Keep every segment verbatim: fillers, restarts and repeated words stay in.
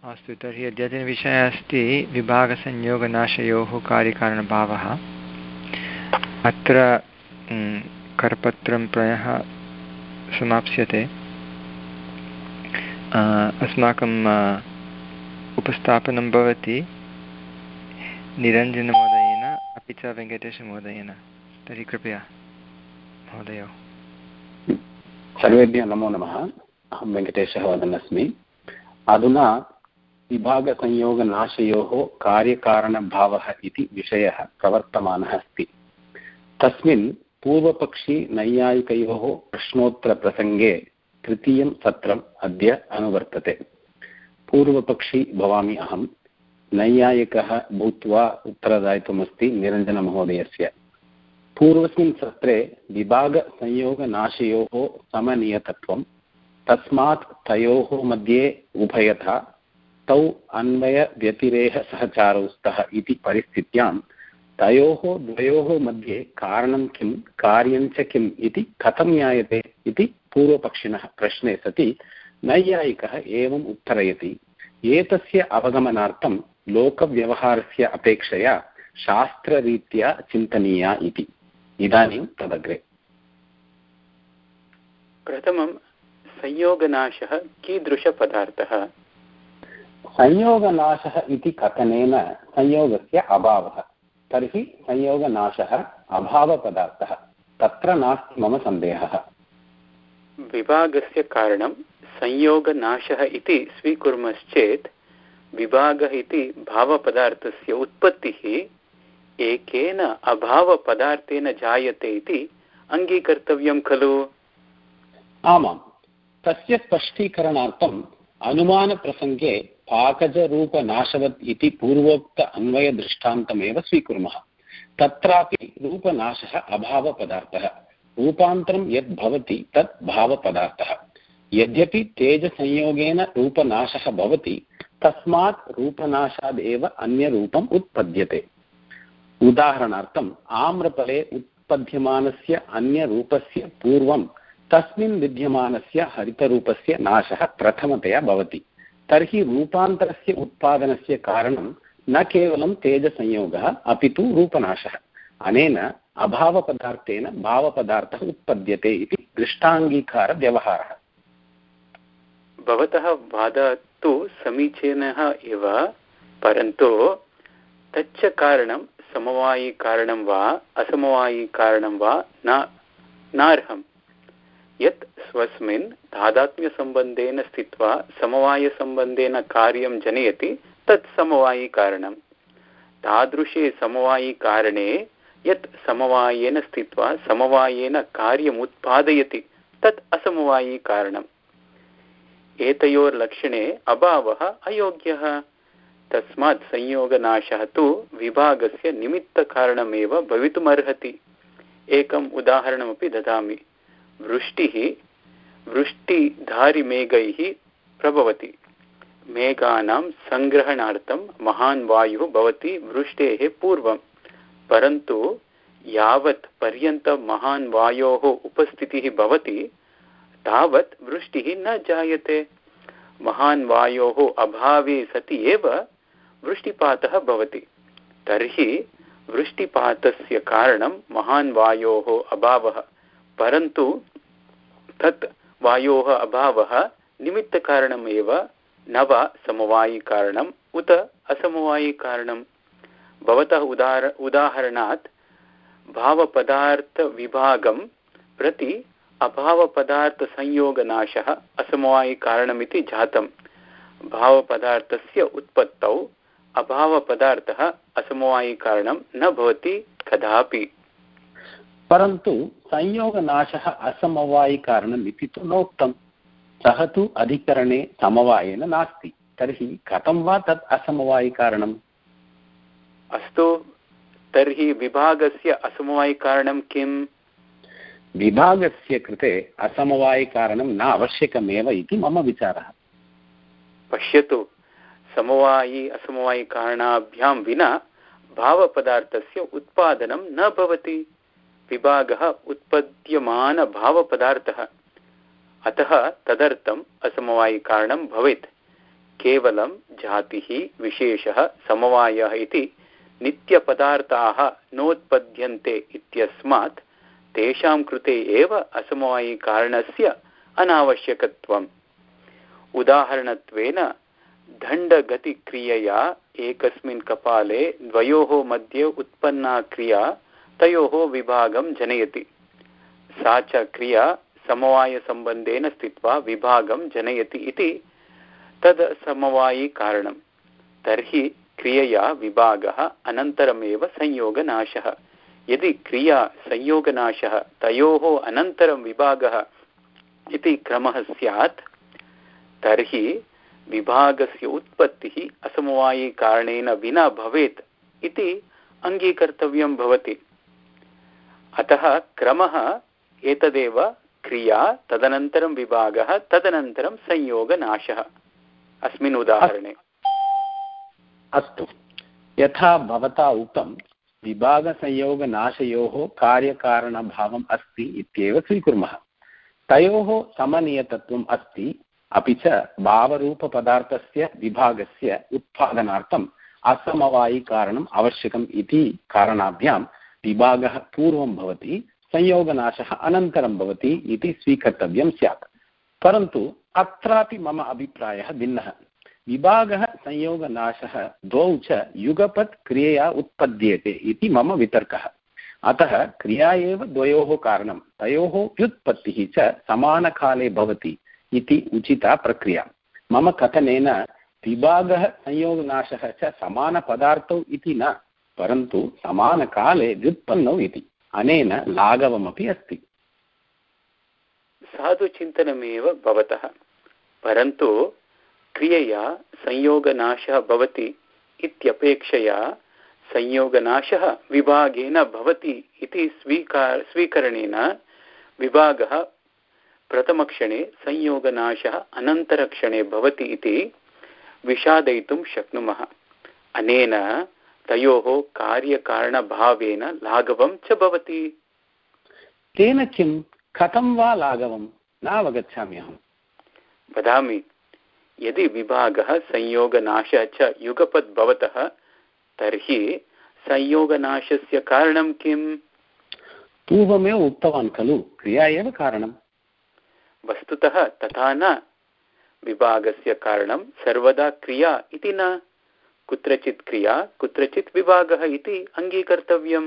अस्तु, तर्हि अद्यतनविषयः अस्ति विभागसंयोगनाशयोः कार्यकारणभावः। अत्र करपत्रं प्रायः समाप्स्यते। अस्माकम् उपस्थापनं भवति निरञ्जनमहोदयेन अपि च वेङ्कटेशमहोदयेन। तर्हि कृपया महोदय। सर्वेभ्यः नमो नमः। अहं वेङ्कटेशः वदन् अस्मि। अधुना विभागसंयोगनाशयोः कार्यकारणभावः इति विषयः प्रवर्तमानः अस्ति। तस्मिन् पूर्वपक्षी नैयायिकयोः प्रश्नोत्तरप्रसङ्गे तृतीयं सत्रम् अद्य अनुवर्तते। पूर्वपक्षी भवामि अहं, नैयायिकः भूत्वा उत्तरदायित्वमस्ति निरञ्जनमहोदयस्य। पूर्वस्मिन् सत्रे विभागसंयोगनाशयोः समनियतत्वं, तस्मात् तयोः मध्ये उभयथा तौ अन्वयव्यतिरेकसहचारौ स्तः इति परिस्थित्यां तयोः द्वयोः मध्ये कारणं किं कार्यं च किम् इति कथं ज्ञायते इति पूर्वपक्षिणः प्रश्ने सति नैयायिकः एवम् उत्तरयति। एतस्य अवगमनार्थं लोकव्यवहारस्य अपेक्षया शास्त्ररीत्या चिन्तनीया इति। इदानीं तदग्रे। प्रथमं संयोगनाशः कीदृशपदार्थः? संयोगनाशः इति कथनेन संयोगस्य अभावः। तर्हि संयोगनाशः अभावपदार्थः, तत्र नास्ति मम सन्देहः। विभागस्य कारणं संयोगनाशः इति स्वीकुर्मश्चेत् विभागः इति भावपदार्थस्य उत्पत्तिः एकेन अभावपदार्थेन जायते इति अङ्गीकर्तव्यं खलु? आमां, तस्य स्पष्टीकरणार्थम् अनुमानप्रसङ्गे पाकजरूपनाशवत् इति पूर्वोक्त अन्वयदृष्टान्तमेव स्वीकुर्मः। तत्रापि रूपनाशः अभावपदार्थः, रूपान्तरं यद् भवति तत् भावपदार्थः। यद्यपि तेजसंयोगेन रूपनाशः भवति, तस्मात् रूपनाशादेव अन्यरूपम् उत्पद्यते। उदाहरणार्थम् आम्रफले उत्पद्यमानस्य अन्यरूपस्य पूर्वं तस्मिन् विद्यमानस्य हरितरूपस्य नाशः प्रथमतया भवति। तर्हि रूपान्तरस्य उत्पादनस्य कारणं न केवलं तेजसंयोगः अपि तु रूपनाशः। अनेन अभावपदार्थेन भावपदार्थः उत्पद्यते इति दृष्टाङ्गीकारव्यवहारः। भवतः वादः तु समीचीनः एव, परन्तु तच्च कारणं समवायिकारणं वा असमवायिकारणं वा न नार्हम्। यत् स्वस्मिन् तादात्म्यसम्बन्धेन स्थित्वा समवायसम्बन्धेन कार्यं जनयति तत् समवायिकारणं। तादृशे समवायिकारणे यत् समवायेन स्थित्वा समवायेन कार्यम् उत्पादयति तत् असमवायिकारणम्। एतयोर्लक्षणे अभावः अयोग्यः। तस्मात् संयोगनाशः तु विभागस्य निमित्तकारणमेव भवितुमर्हति। एकम् उदाहरणमपि ददामि। वृष्टिः वृष्टिधारिमेघैः प्रभवति। मेघानां सङ्ग्रहणार्थं महान् वायुः भवति वृष्टेः पूर्वं, परन्तु यावत् पर्यन्तं महान् वायोः उपस्थितिः भवति तावत् वृष्टिः न जायते। महान् वायोः अभावे सति एव वृष्टिपातः भवति। तर्हि वृष्टिपातस्य कारणं महान् वायोः अभावः, परन्तु तत् वायोः अभावः निमित्तकारणमेव न वा समवायिकारणम् उत असमवायिकारणं। भवतः उदाहर उदाहरणात् भावपदार्थविभागं प्रति अभावपदार्थसंयोगनाशः असमवायिकारणमिति जातं। भावपदार्थस्य उत्पत्तौ अभावपदार्थः असमवायिकारणं न भवति कदापि। परन्तु संयोगनाशः असमवायिकारणम् इति तु नोक्तं। सः तु अधिकरणे समवायेन नास्ति। तर्हि कथं वा तत् असमवायिकारणम्? अस्तु, तर्हि विभागस्य असमवायिकारणं किम्? विभागस्य कृते असमवायिकारणं न आवश्यकमेव इति मम विचारः। पश्यतु, समवायि असमवायिकारणाभ्यां विना भावपदार्थस्य उत्पादनं न भवति। विभागः उत्पद्यमानभावपदार्थः, अतः तदर्थम् असमवायिकारणं भवेत्। केवलं जातिः विशेषः समवायः इति नित्यपदार्थाः नोत्पद्यन्ते इत्यस्मात् तेषां कृते एव असमवायिकारणस्य अनावश्यकत्वम्। उदाहरणत्वेन दण्डगतिक्रियया एकस्मिन् कपाले द्वयोः मध्ये उत्पन्ना क्रिया तयोः विभागं जनयति। सा च क्रिया समवायसम्बन्धेन स्थित्वा विभागं जनयति इति तद् समवायिकारणं। तर्हि क्रियया विभागः अनन्तरमेव संयोगनाशः। यदि क्रिया संयोगनाशः तयोः अनन्तरं विभागः इति क्रमः स्यात् तर्हि विभागस्य उत्पत्तिः असमवायिकारणेन विना भवेत् इति अङ्गीकर्तव्यं भवति। अतः क्रमः एतदेव, क्रिया तदनन्तरं विभागः तदनन्तरं संयोगनाशः अस्मिन् उदाहरणे। अस्तु, यथा भवता उक्तं विभागसंयोगनाशयोः कार्यकारणभावम् अस्ति इत्येव स्वीकुर्मः। तयोः समनियतत्वम् अस्ति, अपि च भावरूपपदार्थस्य विभागस्य उत्पादनार्थम् असमवायिकारणम् आवश्यकम् इति कारणाभ्यां विभागः पूर्वं भवति, संयोगनाशः अनन्तरं भवति इति स्वीकर्तव्यं स्यात्। परन्तु अत्रापि मम अभिप्रायः भिन्नः। विभागः संयोगनाशः द्वौ च युगपत् क्रियया उत्पद्येते इति मम वितर्कः। अतः क्रिया एव द्वयोः कारणं, तयोः व्युत्पत्तिः च समानकाले भवति इति उचिता प्रक्रिया। मम कथनेन विभागः संयोगनाशः च समानपदार्थौ इति न, परन्तु समानकाले व्युत्पन्नौ इति। अनेन लाघवमपि अस्ति। साधुचिन्तनमेव भवतः, परन्तु क्रियया संयोगनाशः भवति इत्यपेक्षया संयोगनाशः विभागेन भवति इति स्वीकार स्वीकरणेन विभागः प्रथमक्षणे संयोगनाशः अनन्तरक्षणे भवति इति विषादयितुं शक्नुमः। अनेन तयोः कार्यकारणभावेन लाघवं च भवति। तेन किं, कथं वा लाघवं, नावगच्छामि अहं। वदामि, यदि विभागः संयोगनाशः च युगपत् भवतः तर्हि संयोगनाशस्य कारणं किम्? पूर्वमेव उक्तवान् खलु, क्रिया एव कारणम्। वस्तुतः तथा न। विभागस्य कारणं सर्वदा क्रिया इति न, कुत्रचित् क्रिया कुत्रचित् विभागः इति अङ्गीकर्तव्यम्।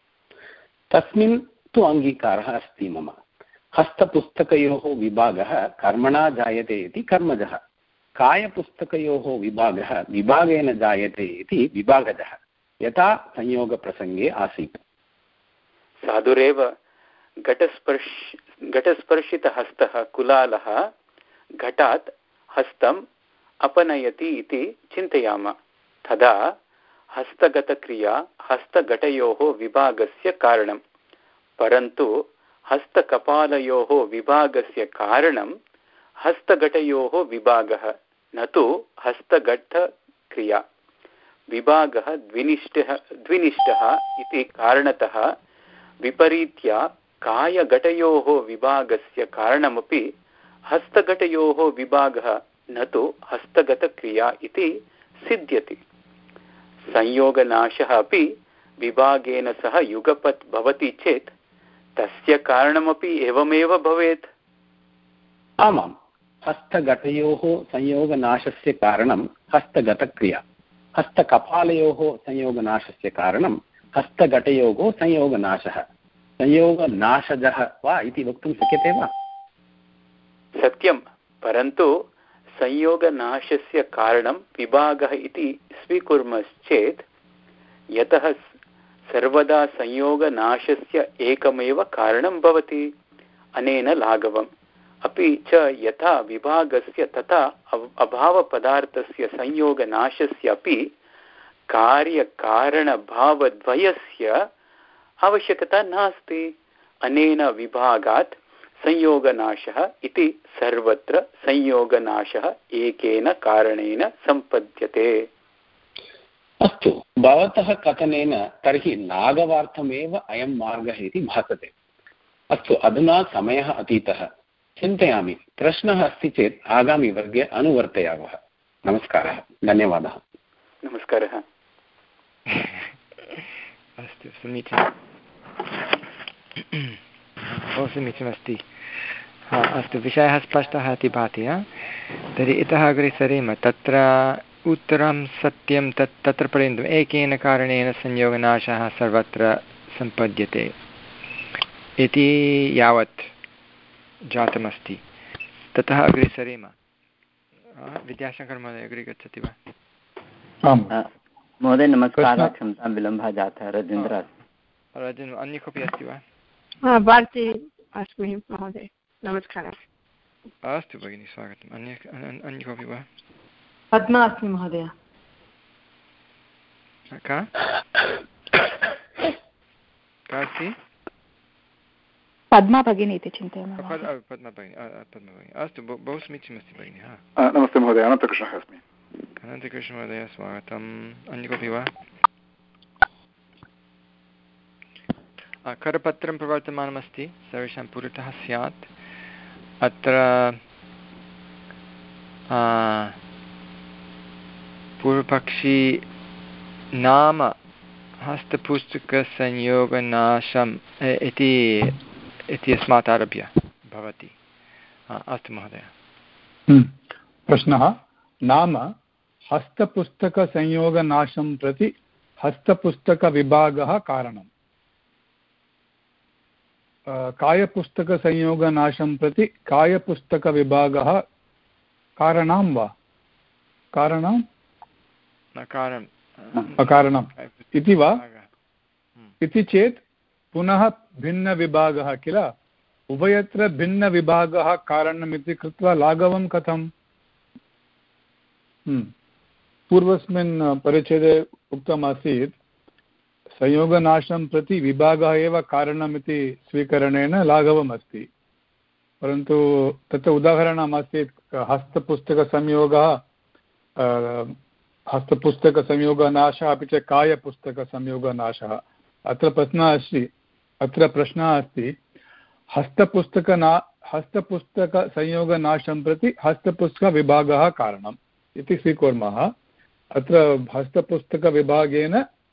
तस्मिन् तु अङ्गीकारः अस्ति मम। हस्तपुस्तकयोः विभागः कर्मणा जायते इति कर्मजः, कायपुस्तकयोः विभागः विभागेन जायते इति विभागजः, यथा संयोगप्रसङ्गे आसीत्। साधुरेव। घटस्पर्श घटस्पर्शितहस्तः कुलालः घटात् हस्तम् अपनयति इति चिन्तयामः। तदा हस्तगतक्रिया हस्तघटयोः विभागस्य कारणं, परन्तु हस्तकपालयोः विभागस्य कारणं हस्तघटयोः विभागः, न तु हस्तघटक्रिया। विभागः द्विनिष्ठः द्विनिष्ठः इति कारणतः विपरीत्या कायघटयोः विभागस्य कारणमपि हस्तघटयोः विभागः, न तु हस्तगतक्रिया इति सिद्ध्यति। संयोगनाशः अपि विभागेन सह युगपत् भवति चेत् तस्य कारणमपि एवमेव भवेत्। आमां, हस्तघटयोः संयोगनाशस्य कारणं हस्तगतक्रिया, हस्तकपालयोः संयोगनाशस्य कारणं हस्तघटयोः संयोगनाशः। संयोगनाशजः वा इति वक्तुं शक्यते वा? सत्यं, परन्तु संयोगनाशस्य कारणं विभागः इति स्वीकुर्मश्चेत्, यतः सर्वदा संयोगनाशस्य एकमेव कारणं भवति, अनेन लाघवम्। अपि च यथा विभागस्य तथा अभावपदार्थस्य संयोगनाशस्य अपि कार्यकारणभावद्वयस्य आवश्यकता नास्ति। अनेन विभागात् संयोगनाशः इति सर्वत्र संयोगनाशः एकेन कारणेन सम्पद्यते। अस्तु, भवतः कथनेन तर्हि लाघवार्थमेव अयं मार्गः इति भासते। अस्तु, अधुना समयः अतीतः। चिन्तयामि, प्रश्नः अस्ति चेत् आगामिवर्गे अनुवर्तयामः। नमस्कारः, धन्यवादः। नमस्कारः। अस्तु, समीचीनं, बहु समीचीनमस्ति। हा, अस्तु, विषयः स्पष्टः इति भाति। हा, तर्हि इतः अग्रे सरेम। तत्र उत्तरं सत्यं तत् तत्र पर्यन्तम् एकेन कारणेन संयोगनाशः सर्वत्र सम्पद्यते इति यावत् जातमस्ति। ततः अग्रे सरेम। विद्याशङ्करमहोदय अग्रे गच्छति वा? आम् महोदय, नमस्कारः। क्षम्यतां, विलम्बः जातः। रजेन्द्रः अस्ति। रजेन्द्र, अन्य कोऽपि अस्ति वा? भारती अस्मि महोदय, नमस्कारः। अस्तु भगिनि, स्वागतम्। अन्य अन्य कोऽपि वा? पद्मा अस्मि महोदय। का का अस्ति? पद्मा भगिनी इति चिन्तयामि। पद्मा भगिनी, पद्मा भगिनी, अस्तु, बहु समीचीनमस्ति भगिनि। आ, नमस्ते महोदय, अनन्तकृष्णः अस्मि। अनन्तकृष्णमहोदय, स्वागतम्। अन्य कोऽपि वा? करपत्रं प्रवर्तमानमस्ति, सर्वेषां पुरतः स्यात्। अत्र पूर्वपक्षी नाम हस्तपुस्तकसंयोगनाशम् इति इत्यस्मात् आरभ्य भवति। अस्तु महोदय। प्रश्नः, नाम हस्तपुस्तकसंयोगनाशं प्रति हस्तपुस्तकविभागः कारणम्। कायपुस्तकसंयोगनाशं प्रति कायपुस्तकविभागः कारणं वा कारणम् अकारणम् इति वा इति चेत् पुनः भिन्नविभागः किल। उभयत्र भिन्नविभागः कारणमिति कृत्वा लाघवं कथम्? पूर्वस्मिन् परिच्छेदे उक्तमासीत् संयोगनाशं प्रति विभागः एव कारणमिति स्वीकरणेन लाघवम् अस्ति, परन्तु तत्र उदाहरणमासीत् हस्तपुस्तकसंयोगः, हस्तपुस्तकसंयोगनाशः अपि च कायपुस्तकसंयोगनाशः। अत्र प्रश्नः अस्ति अत्र प्रश्नः अस्ति हस्तपुस्तकना हस्तपुस्तकसंयोगनाशं प्रति हस्तपुस्तकविभागः कारणम् इति स्वीकुर्मः। अत्र हस्तपुस्तकविभागेन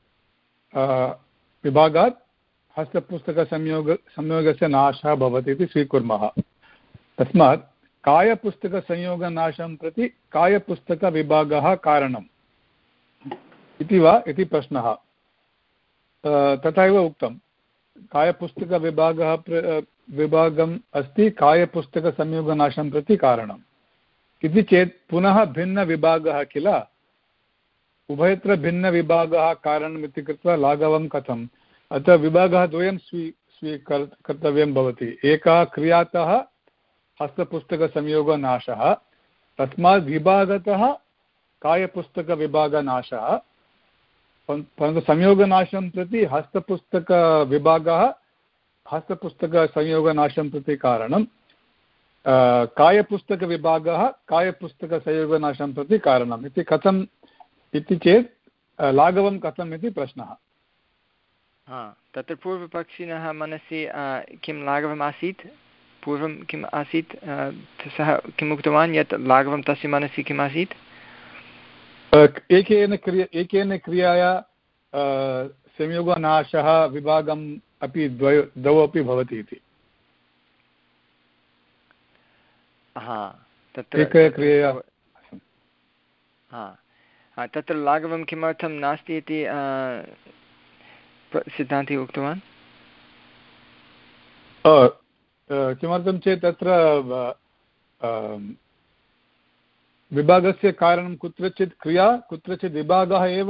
विभागात् हस्तपुस्तकसंयोग संयोगस्य नाशः भवति इति स्वीकुर्मः। तस्मात् कायपुस्तकसंयोगनाशं प्रति कायपुस्तकविभागः कारणम् इति वा इति प्रश्नः। तथा एव उक्तं, कायपुस्तकविभागः विभागम् अस्ति कायपुस्तकसंयोगनाशं प्रति कारणम् इति चेत् पुनः भिन्नविभागः किल। उभयत्र भिन्नविभागः कारणमिति कृत्वा लाघवं कथम्? अतः विभागः द्वयं स्वी स्वीकर् कर्तव्यं भवति। एकः क्रियातः हस्तपुस्तकसंयोगनाशः, तस्मात् विभागतः कायपुस्तकविभागनाशः, परन्तु संयोगनाशं प्रति हस्तपुस्तकविभागः हस्तपुस्तकसंयोगनाशं प्रति कारणं, कायपुस्तकविभागः कायपुस्तकसंयोगनाशं प्रति कारणम् इति कथम् इति चेत् लाघवं कथम् इति प्रश्नः। हा, तत्र पूर्वपक्षिणः मनसि किं लाघवम् आसीत्? पूर्वं किम् आसीत्? सः किम् उक्तवान् यत् लाघवं तस्य मनसि किम् आसीत्? एकेन क्रिया एकेन क्रियाया संयोगनाशः विभागम् अपि द्वयो द्वौ अपि भवति इति। हा, तत्र एकक्रियया हा, तत्र लाघवं किमर्थं नास्ति इति सिद्धान्ती उक्तवान्? किमर्थं चेत् तत्र विभागस्य कारणं कुत्रचित् क्रिया कुत्रचित् विभागः एव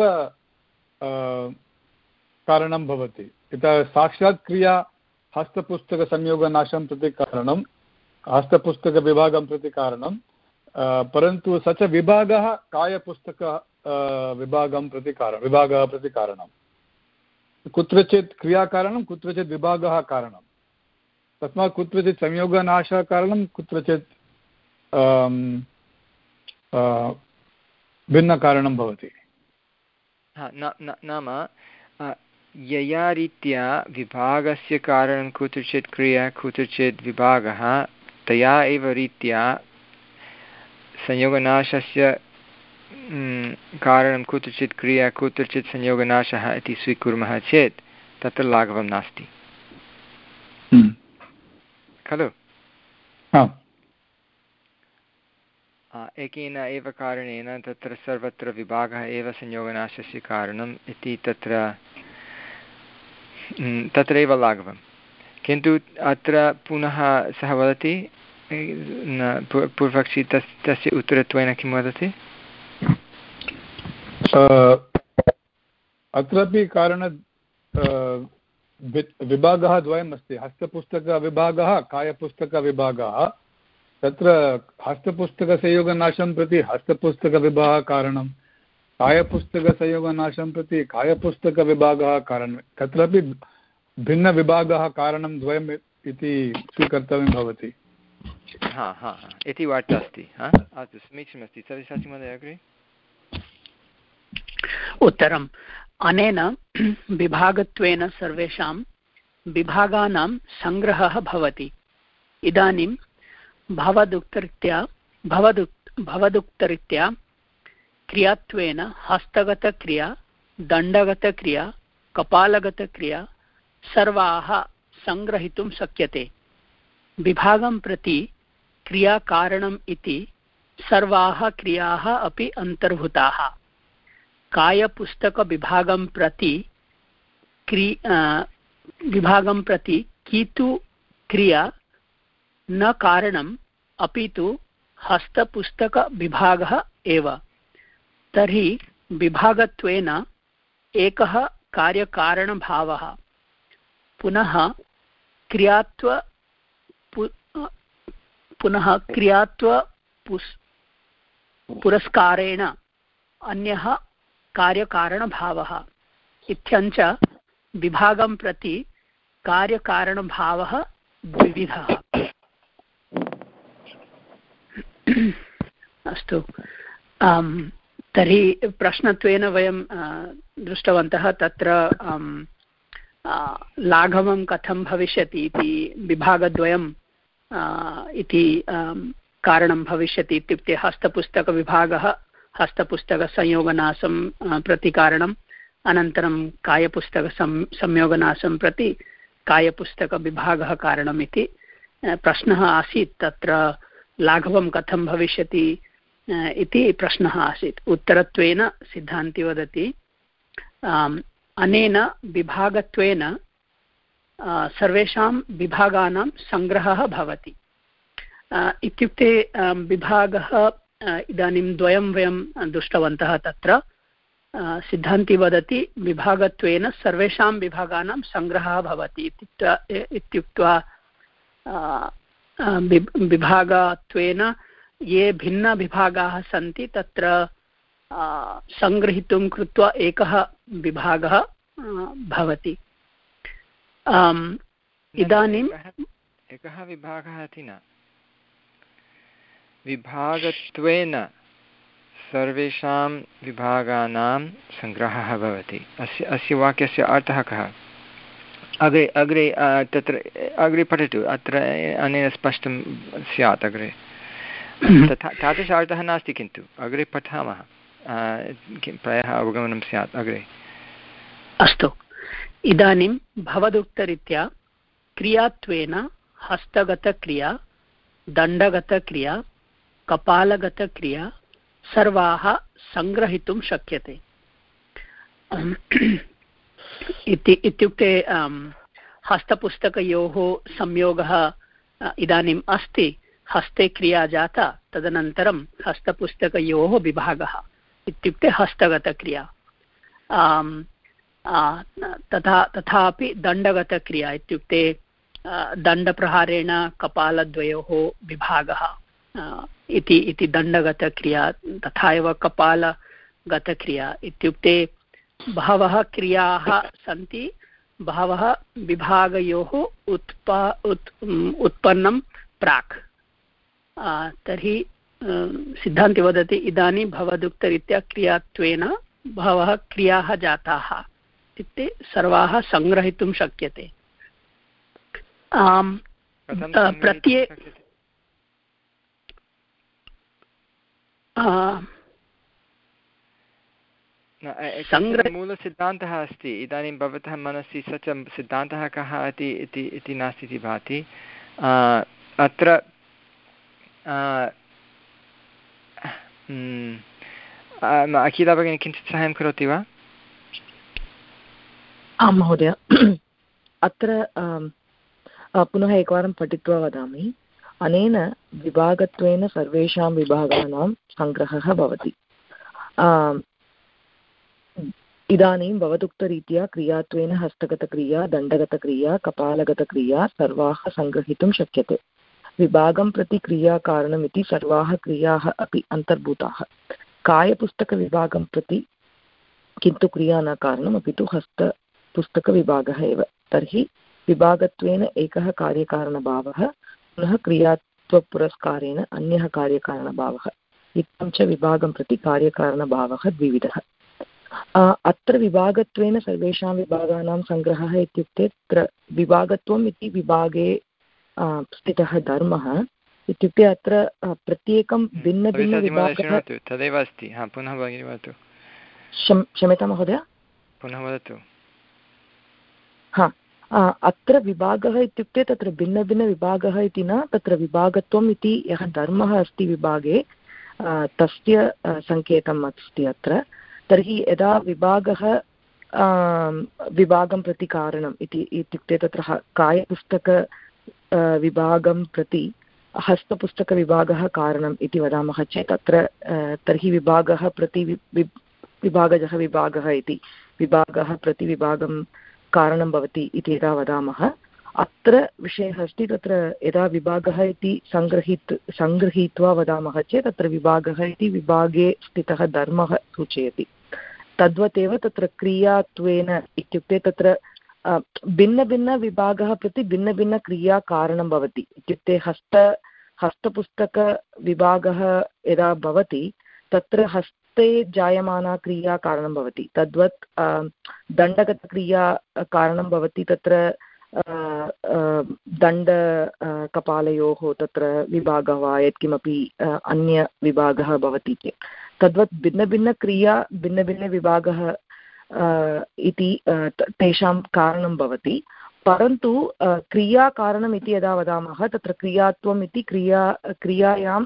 कारणं भवति। यथा साक्षात् क्रिया हस्तपुस्तकसंयोगनाशं प्रति कारणं, हस्तपुस्तकविभागं प्रति कारणं, परन्तु स च विभागः कायपुस्तक विभागं प्रति कारणं विभागः प्रति कारणं। कुत्रचित् क्रियाकारणं, कुत्रचित् विभागः कारणं। तस्मात् कुत्रचित् संयोगनाशः कारणं, कुत्रचित् भिन्नकारणं भवति। नाम यया रीत्या विभागस्य कारणं कुत्रचित् क्रिया कुत्रचित् विभागः, तया एव रीत्या संयोगनाशस्य कारणं कुत्रचित् क्रिया कुत्रचित् संयोगनाशः इति स्वीकुर्मः चेत् तत्र लाघवं नास्ति खलु। एकेन एव कारणेन तत्र सर्वत्र विभागः एव संयोगनाशस्य कारणम् इति तत्र तत्रैव लाघवं। किन्तु अत्र पुनः सः वदति पूर्वपक्षी तस् तस्य उत्तरत्वेन किं वदति? अत्रापि कारण विभागः द्वयम् अस्ति, हस्तपुस्तकविभागः कायपुस्तकविभागः। तत्र हस्तपुस्तकसंयोगनाशं प्रति हस्तपुस्तकविभागः कारणं, कायपुस्तकसंयोगनाशं प्रति कायपुस्तकविभागः कारणं। तत्रापि भिन्नविभागः कारणं द्वयम् इति स्वीकर्तव्यं भवति। हा हा इति वार्ता अस्ति। अस्तु, समीचीनमस्ति। सव्यसाची महोदय अग्रे। उत्तरम् अनेन विभागत्वेन सर्वेषां विभागानां सङ्ग्रहः भवति। इदानीं भवदुक्तरीत्या भवदुक् भवदुक्तरीत्या क्रियात्वेन हस्तगतक्रिया, दण्डगतक्रिया, कपालगतक्रिया सर्वाः सङ्ग्रहीतुं शक्यते। विभागं प्रति क्रियाकारणम् इति सर्वाः क्रियाः अपि अन्तर्भूताः। कायपुस्तकविभागं प्रति क्रि विभागं प्रति कीतु क्रिया न कारणम् अपि तु हस्तपुस्तकविभागः एव। तर्हि विभागत्वेन एकः कार्यकारणभावः पुनः क्रियात्व पुनः क्रियात्व पुरस्कारेण अन्यः कार्यकारणभावः इत्थञ्च विभागं प्रति कार्यकारणभावः द्विविधः। अस्तु, तर्हि प्रश्नत्वेन वयं दृष्टवन्तः तत्र लाघवं कथं भविष्यति इति, विभागद्वयम् इति कारणं भविष्यति इत्युक्ते हस्तपुस्तकविभागः हस्तपुस्तकसंयोगनाशं प्रति कारणम्, अनन्तरं कायपुस्तकसं संयोगनाशं प्रति कायपुस्तकविभागः कारणम् इति प्रश्नः आसीत्। तत्र लाघवं कथं भविष्यति इति प्रश्नः आसीत्। उत्तरत्वेन सिद्धान्ती वदति अनेन विभागत्वेन सर्वेषां विभागानां सङ्ग्रहः भवति। इत्युक्ते विभागः इदानीं द्वयं वयं दृष्टवन्तः। तत्र सिद्धान्ती वदति विभागत्वेन सर्वेषां विभागानां सङ्ग्रहः भवति इत्युक्त्वा इत्युक्त्वा विभागत्वेन ये भिन्नविभागाः सन्ति तत्र सङ्गृहीतुं कृत्वा एकः विभागः भवति। इदानीम् एकः विभागः इति न, विभागत्वेन सर्वेषां विभागानां सङ्ग्रहः भवति। अस्य अस्य वाक्यस्य अर्थः कः? अग्रे अग्रे तत्र अग्रे पठतु, अत्र अनेन स्पष्टं स्यात् अग्रे। तथा तादृश अर्थः नास्ति, किन्तु अग्रे पठामः, प्रायः अवगमनं स्यात् अग्रे। अस्तु, इदानीं भवदुक्तरीत्या क्रियात्वेन हस्तगतक्रिया, दण्डगतक्रिया, कपालगतक्रिया सर्वाः सङ्ग्रहीतुं शक्यते। इति इत्युक्ते हस्तपुस्तकयोः संयोगः इदानीम् अस्ति, हस्ते क्रिया जाता, तदनन्तरं हस्तपुस्तकयोः विभागः इत्युक्ते हस्तगतक्रिया। तथा तथापि दण्डगतक्रिया इत्युक्ते दण्डप्रहारेण कपालद्वयोः विभागः इति इति दण्डगतक्रिया। तथा एव कपालगतक्रिया इत्युक्ते बहवः क्रियाः सन्ति, बहवः विभागयोः उत्पा उत् उत्पन्नं प्राक्। तर्हि सिद्धान्ती वदति इदानीं भवदुक्तरीत्या क्रियात्वेन बहवः क्रियाः जाताः इत्युक्ते सर्वाः सङ्ग्रहीतुं शक्यते। प्रत्ये मूलसिद्धान्तः अस्ति। इदानीं भवतः मनसि स च सिद्धान्तः कः इति इति नास्ति इति भाति। अत्र अखिला भगिनी किञ्चित् सहायं करोति वा? आं महोदय, अत्र पुनः एकवारं पठित्वा वदामि। अनेन विभागत्वेन सर्वेषां विभागानां सङ्ग्रहः भवति। इदानीं भवदुक्तरीत्या क्रियात्वेन हस्तगतक्रिया, दण्डगतक्रिया, कपालगतक्रिया सर्वाः सङ्ग्रहीतुं शक्यते। विभागं प्रति क्रियाकारणमिति सर्वाः क्रियाः अपि अन्तर्भूताः। कायपुस्तकविभागं प्रति किन्तु क्रिया न कारणम्, अपि तु हस्तपुस्तकविभागः एव। तर्हि विभागत्वेन एकः कार्यकारणभावः, पुनः क्रियात्वपुरस्कारेण अन्यः कार्यकारणभावः, इत्थं च विभागं प्रति कार्यकारणभावः द्विविधः। अत्र विभागत्वेन सर्वेषां विभागानां सङ्ग्रहः इत्युक्ते तत्र विभागत्वम् इति विभागे स्थितः धर्मः इत्युक्ते अत्र प्रत्येकं भिन्नभिन्नविभागः तदेव अस्ति। पुनः भगिनी वदतु। क्षम्यतां महोदय, पुनः वदतु। हा, अत्र विभागः इत्युक्ते तत्र भिन्नभिन्नविभागः इति न, तत्र विभागत्वम् इति यः धर्मः अस्ति विभागे तस्य सङ्केतम् अस्ति अत्र। तर्हि यदा विभागः विभागं प्रति कारणम् इति इत्युक्ते तत्र कायपुस्तक विभागं प्रति हस्तपुस्तकविभागः कारणम् इति वदामः चेत् अत्र तर्हि विभागः प्रति विभागजः विभागः इति विभागः प्रति विभागं कारणं भवति इति यदा वदामः, अत्र विषयः अस्ति तत्र यदा विभागः इति सङ्ग्रहीत् सङ्गृहीत्वा वदामः चेत् तत्र विभागः इति विभागे स्थितः धर्मः सूचयति। तद्वदेव तत्र क्रियात्वेन इत्युक्ते तत्र भिन्नभिन्नविभागः प्रति भिन्नभिन्नक्रियाकारणं भवति। इत्युक्ते हस्त हस्तपुस्तकविभागः यदा भवति तत्र हस्ते जायमाना क्रिया कारणं भवति। तद्वत् दण्डगतक्रिया कारणं भवति तत्र दण्ड कपालयोः तत्र विभागः वा यत्किमपि अन्यविभागः भवति चेत् तद्वत् भिन्नभिन्नक्रिया भिन्नभिन्नविभागः इति तेषां कारणं भवति। परन्तु क्रियाकारणम् इति यदा वदामः तत्र क्रियात्वम् इति क्रिया क्रियायां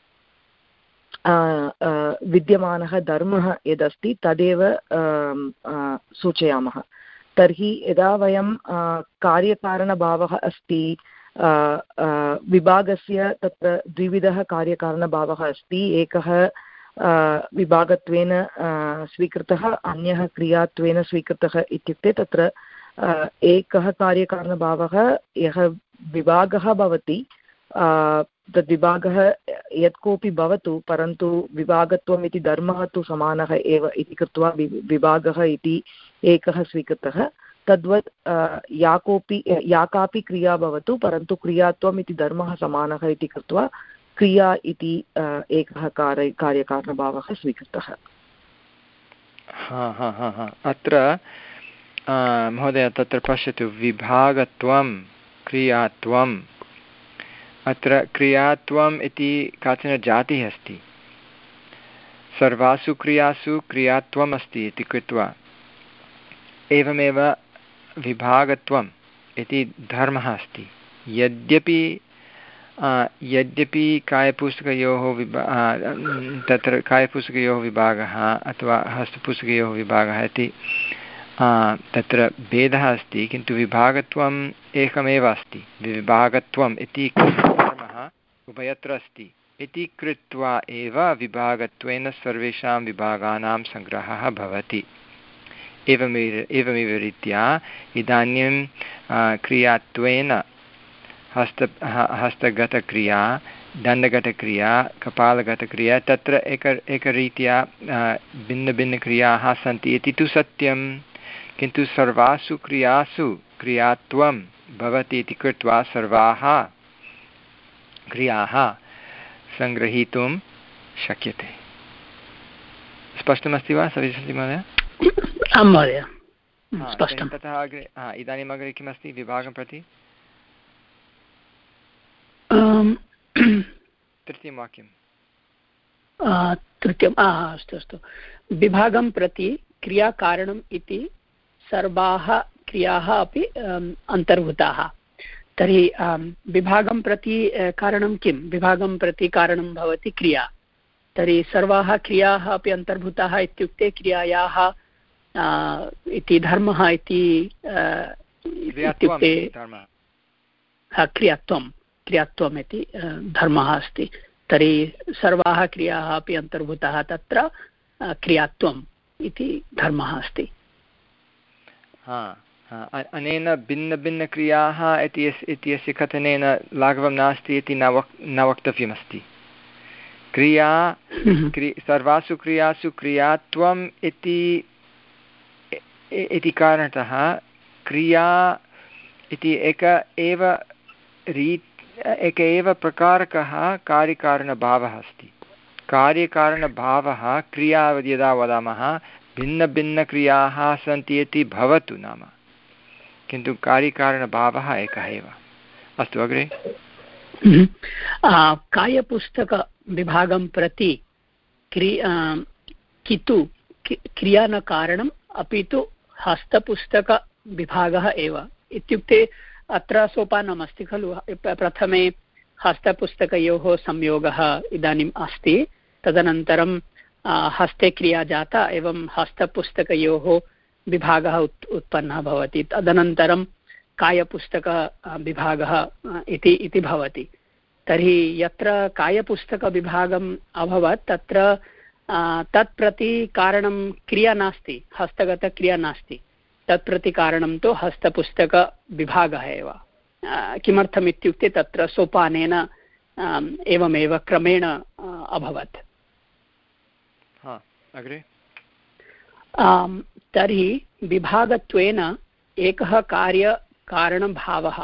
विद्यमानः धर्मः यदस्ति तदेव सूचयामः। तर्हि यदा वयं कार्यकारणभावः अस्ति, विभागस्य तत्र द्विविधः कार्यकारणभावः अस्ति, एकः विभागत्वेन स्वीकृतः, अन्यः क्रियात्वेन स्वीकृतः इत्युक्ते तत्र एकः कार्यकारणभावः यः विभागः भवति तद्विभागः यत् कोऽपि भवतु, परन्तु विभागत्वम् इति धर्मः तु समानः एव इति कृत्वा विभागः इति एकः स्वीकृतः। तद्वत् या कोऽपि या कापि क्रिया भवतु, परन्तु क्रियात्वम् इति धर्मः समानः इति कृत्वा क्रिया इति एकः कार्य कार्यकारणभावः स्वीकृतः। हा हा हा हा अत्र महोदय तत्र पश्यतु, विभागत्वं क्रियात्वम्, अत्र क्रियात्वम् इति काचन जातिः अस्ति। सर्वासु क्रियासु क्रियात्वम् अस्ति इति कृत्वा एवमेव विभागत्वम् इति धर्मः अस्ति। यद्यपि यद्यपि कायपुस्तकयोः विभा तत्र कायपुस्तकयोः विभागः अथवा हस्तपुस्तकयोः विभागः इति तत्र भेदः अस्ति, किन्तु विभागत्वम् एकमेव अस्ति। विभागत्वम् इति धर्मः उभयत्र अस्ति इति कृत्वा एव विभागत्वेन सर्वेषां विभागानां सङ्ग्रहः भवति। एवमेव एवमेव रीत्या इदानीं क्रियात्वेन हस्त हस्तगतक्रिया, दण्डगतक्रिया, कपालगतक्रिया, तत्र एक एकरीत्या भिन्नभिन्नक्रियाः सन्ति इति तु सत्यं, किन्तु सर्वासु क्रियासु क्रियात्वं भवति इति कृत्वा सर्वाः क्रियाः सङ्ग्रहीतुं शक्यते। स्पष्टमस्ति वा सविस्मृति महोदय? आं महोदय, स्पष्टं। ततः अग्रे इदानीम् अग्रे किमस्ति विभागं प्रति? तृतीयं वाक्यं। तृतीयम् अस्तु अस्तु। विभागं प्रति क्रियाकारणम् इति सर्वाः क्रियाः अपि अन्तर्भूताः। तर्हि विभागं प्रति कारणं किं? विभागं प्रति कारणं भवति क्रिया। तर्हि सर्वाः क्रियाः अपि अन्तर्भूताः इत्युक्ते क्रियायाः इति धर्मः इति इत्युक्ते क्रियात्वं क्रियात्वम् इति धर्मः अस्ति। तर्हि सर्वाः क्रियाः अपि अन्तर्भूताः तत्र क्रियात्वम् इति धर्मः अस्ति। अनेन भिन्नभिन्नक्रियाः इत्यस्य कथनेन लाघवं नास्ति इति न वक् न वक्तव्यमस्ति। क्रिया क्रि सर्वासु क्रियासु क्रियात्वम् इति इति कारणतः क्रिया इति एक एव रीत् एक एव प्रकारकः कार्यकारणभावः अस्ति। कार्यकारणभावः क्रिया यदा वदामः भिन्नभिन्नक्रियाः सन्ति इति भवतु नाम, किन्तु कार्यकारणभावः एकः एव। अस्तु अग्रे। कायपुस्तकविभागं प्रति क्रि कितु क्रिया न कारणम् अपि तु हस्तपुस्तकविभागः एव। इत्युक्ते अत्र सोपानमस्ति खलु। प्रथमे हस्तपुस्तकयोः संयोगः इदानीम् अस्ति, तदनन्तरं हस्ते क्रिया जाता एवं हस्तपुस्तकयोः विभागः उत् उत्पन्नः भवति, तदनन्तरं कायपुस्तकविभागः इति इति भवति। तर्हि यत्र कायपुस्तकविभागम् अभवत् तत्र तत्प्रति कारणं क्रिया नास्ति, हस्तगतक्रिया नास्ति, तत्प्रति कारणं तु हस्तपुस्तकविभागः एव। किमर्थम् इत्युक्ते तत्र सोपानेन एवमेव क्रमेण अभवत्। अग्रे। तर्हि विभागत्वेन एकः कार्यकारणभावः।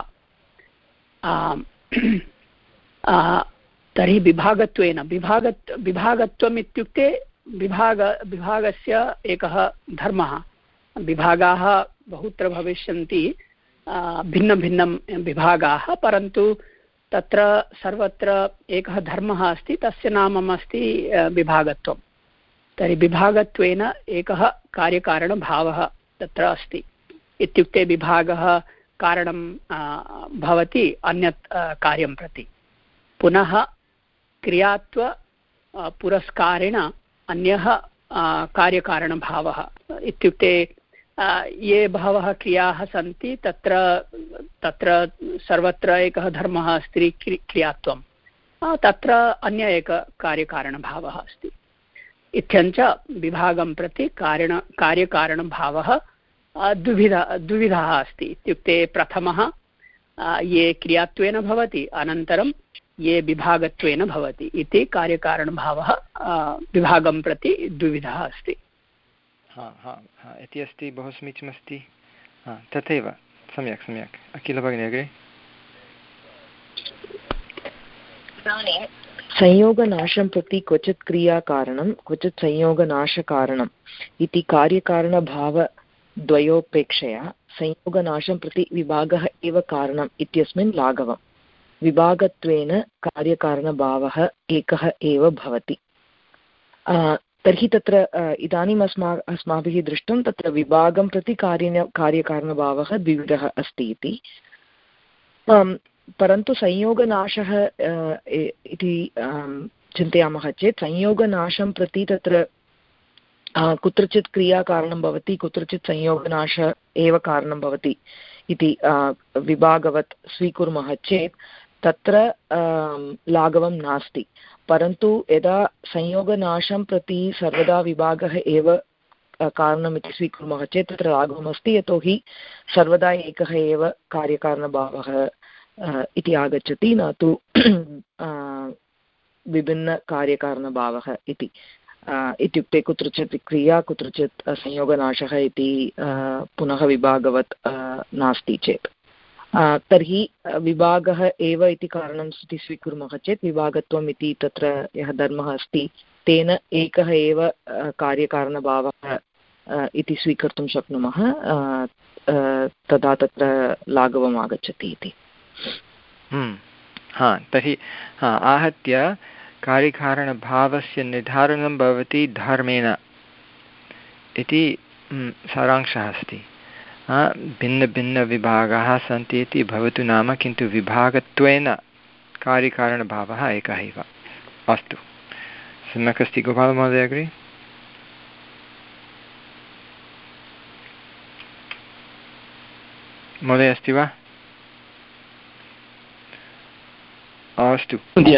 तर्हि विभागत्वेन विभाग विभागत्वम् इत्युक्ते विभाग विभागस्य एकः धर्मः। विभागाः बहुत्र भविष्यन्ति, भिन्नभिन्नं विभागाः, परन्तु तत्र सर्वत्र एकः धर्मः अस्ति, तस्य नामम् अस्ति विभागत्वं। तर्हि विभागत्वेन एकः कार्यकारणभावः तत्र अस्ति। इत्युक्ते विभागः कारणं भवति अन्यत् कार्यं प्रति। पुनः क्रियात्व पुरस्कारेण अन्यः कार्यकारणभावः। इत्युक्ते ये बहवः क्रियाः सन्ति तत्र तत्र सर्वत्र एकः धर्मः अस्ति क्रियात्वं, तत्र अन्य एकः कार्यकारणभावः अस्ति। इत्थञ्च विभागं प्रति कारण कार्यकारणभावः द्विविध द्विविधः अस्ति। इत्युक्ते प्रथमः ये क्रियात्वेन भवति, अनन्तरं ये विभागत्वेन भवति इति कार्यकारणभावः विभागं प्रति द्विविधः अस्ति। हा हा हा इति अस्ति, बहु समीचीनमस्ति। हा तथैव सम्यक् सम्यक्। अखिल भगिनी अग्रे। इदानीं संयोगनाशं प्रति क्वचित् क्रियाकारणं क्वचित् संयोगनाशकारणम् इति कार्यकारणभावद्वयोपेक्षया संयोगनाशं प्रति विभागः एव कारणम् इत्यस्मिन् लाघवम्। विभागत्वेन कार्यकारणभावः एकः एव भवति। तर्हि तत्र इदानीम् अस्मा अस्माभिः दृष्टं तत्र विभागं प्रति कार्य कार्यकारणभावः द्विविधः अस्ति इति। परन्तु संयोगनाशः इति चिन्तयामः चेत् संयोगनाशं प्रति तत्र कुत्रचित् क्रियाकारणं भवति, कुत्रचित् संयोगनाश एव कारणं भवति इति विभागवत् स्वीकुर्मः चेत् तत्र लाघवं नास्ति। परन्तु यदा संयोगनाशं प्रति सर्वदा विभागः एव कारणम् इति स्वीकुर्मः चेत् तत्र लाघवमस्ति, यतोहि सर्वदा एकः एव कार्यकारणभावः इति आगच्छति, न तु विभिन्नकार्यकारणभावः इति। इत्युक्ते कुत्रचित् क्रिया कुत्रचित् संयोगनाशः इति पुनः विभागवत् नास्ति चेत् तर्हि विभागः एव इति कारणं इति स्वीकुर्मः चेत् विभागत्वम् इति तत्र यः धर्मः अस्ति तेन एकः एव कार्यकारणभावः इति स्वीकर्तुं शक्नुमः, तदा तत्र लाघवम् आगच्छति इति। हा तर्हि हा आहत्य कार्यकारणभावस्य निर्धारणं भवति धर्मेण। इति सारांशः अस्ति। भिन्नभिन्नविभागाः सन्ति इति भवतु नाम, किन्तु विभागत्वेन कार्यकारणभावः एकः एव। अस्तु, सम्यक् अस्ति। गोपालमहोदय अग्रे। महोदय अस्ति वा? अस्तु,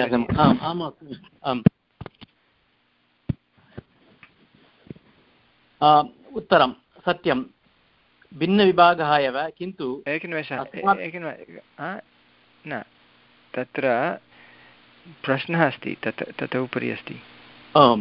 उत्तरं सत्यं, भिन्नविभागः एव, किन्तु एकनिमेषः एकनिमेषः न, तत्र प्रश्नः अस्ति, तत् तत् उपरि अस्ति। आम्,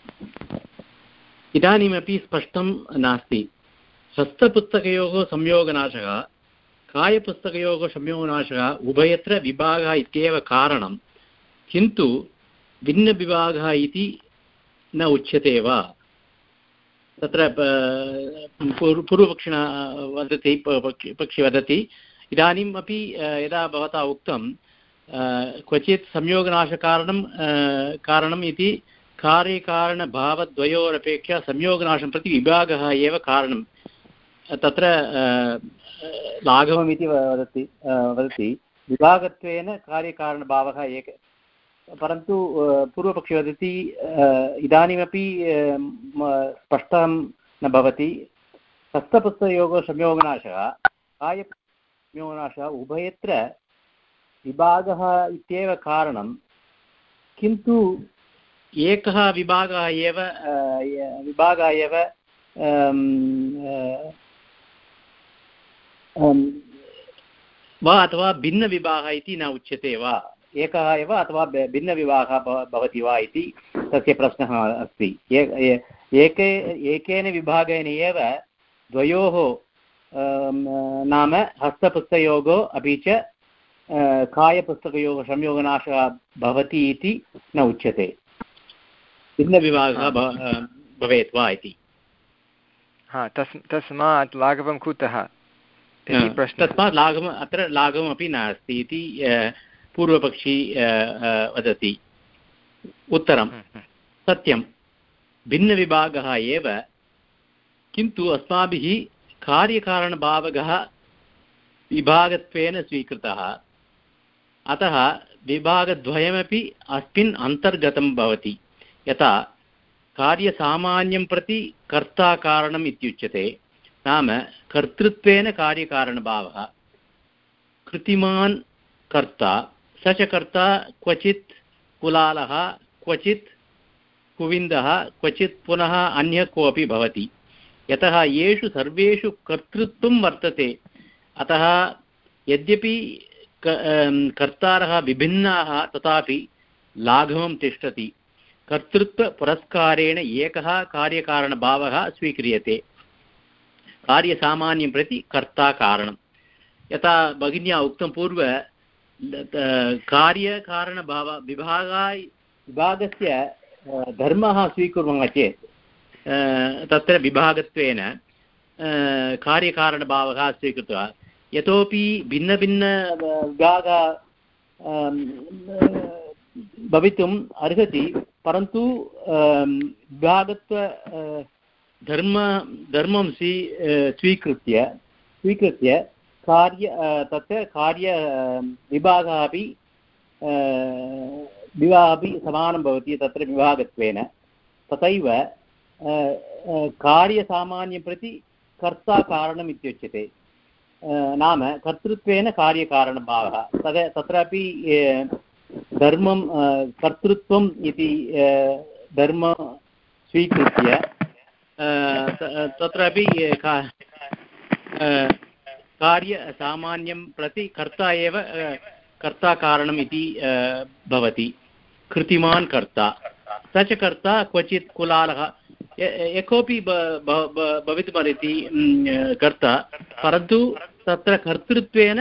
इदानीमपि स्पष्टं नास्ति। हस्तपुस्तकयोः संयोगनाशः, कायपुस्तकयोः संयोगनाशः, उभयत्र विभागः इत्येव कारणं, किन्तु भिन्नविभागः इति न उच्यते वा? तत्र पूर्वपक्षिणः वदति, पक्षी वदति, इदानीम् अपि यदा भवता उक्तं क्वचित् संयोगनाशकारणं कारणम् इति कार्यकारणभावद्वयोरपेक्षया संयोगनाशं प्रति विभागः एव कारणं, तत्र लाघवमिति वदति वदति विभागत्वेन कार्यकारणभावः एक, परन्तु पूर्वपक्षी वदति इदानीमपि स्पष्टं न भवति। हस्तपुस्तकयोः संयोगनाशः, कायसंयोगनाशः, उभयत्र विभागः इत्येव कारणं, किन्तु एकः विभागः एव विभागः एव वा अथवा भिन्नविभागः इति न उच्यते वा? एकः एव अथवा भिन्नविभागः भवति वा इति तस्य प्रश्नः अस्ति। एके एकेन विभागेन एव द्वयोः नाम हस्तपुस्तकयोः अपि च कायपुस्तकयोः संयोगनाशः भवति इति न उच्यते। भिन्नविभागः भवेत् वा इति। हा, तस् तस्मात् लाघवं कुतः इति प्रश्नः। तस्मात् लाघवम्, अत्र लाघवमपि नास्ति इति पूर्वपक्षी वदति। उत्तरं सत्यं, भिन्नविभागः एव, किन्तु अस्माभिः कार्यकारणभावः विभागत्वेन स्वीकृतः, अतः विभागद्वयमपि अस्मिन् अन्तर्गतं भवति। यथा कार्यसामान्यं प्रति कर्ताकारणम् इत्युच्यते, नाम कर्तृत्वेन कार्यकारणभावः। कृतिमान् कर्ता, स च कर्ता क्वचित् कुलालः, क्वचित् कुविन्दः, क्वचित् पुनः अन्यः कोऽपि भवति। यतः येषु सर्वेषु कर्तृत्वं वर्तते, अतः यद्यपि कर्तारः विभिन्नाः तथापि लाघवं तिष्ठति। कर्तृत्वपुरस्कारेण एकः कार्यकारणभावः स्वीक्रियते, कार्यसामान्यं प्रति कर्ताकारणं। यथा भगिन्या उक्तं पूर्व, कार्यकारणभाव विभागा विभागस्य धर्मः स्वीकुर्मः चेत् तत्र विभागत्वेन कार्यकारणभावः स्वीकृतः। यतोपि भिन्नभिन्न विभागः भवितुम् अर्हति, परन्तु विभागत्व धर्म धर्मं स्वी स्वीकृत्य स्वीकृत्य कार्य तत्र कार्य विभागः अपि विभागः अपि समानं भवति तत्र विभागत्वेन। तथैव कार्यसामान्यं प्रति कर्ताकारणम् इत्युच्यते, नाम कर्तृत्वेन कार्यकारणभावः। तद् तत्रापि धर्मं कर्तृत्वम् इति धर्म स्वीकृत्य तत्रापि कार्यसामान्यं प्रति कर्ता एव कर्ताकारणम् इति भवति। कृतिमान् कर्ता, स च कर्ता क्वचित् कुलालः, यकोपि भवितुमर्हति कर्ता, परन्तु तत्र कर्तृत्वेन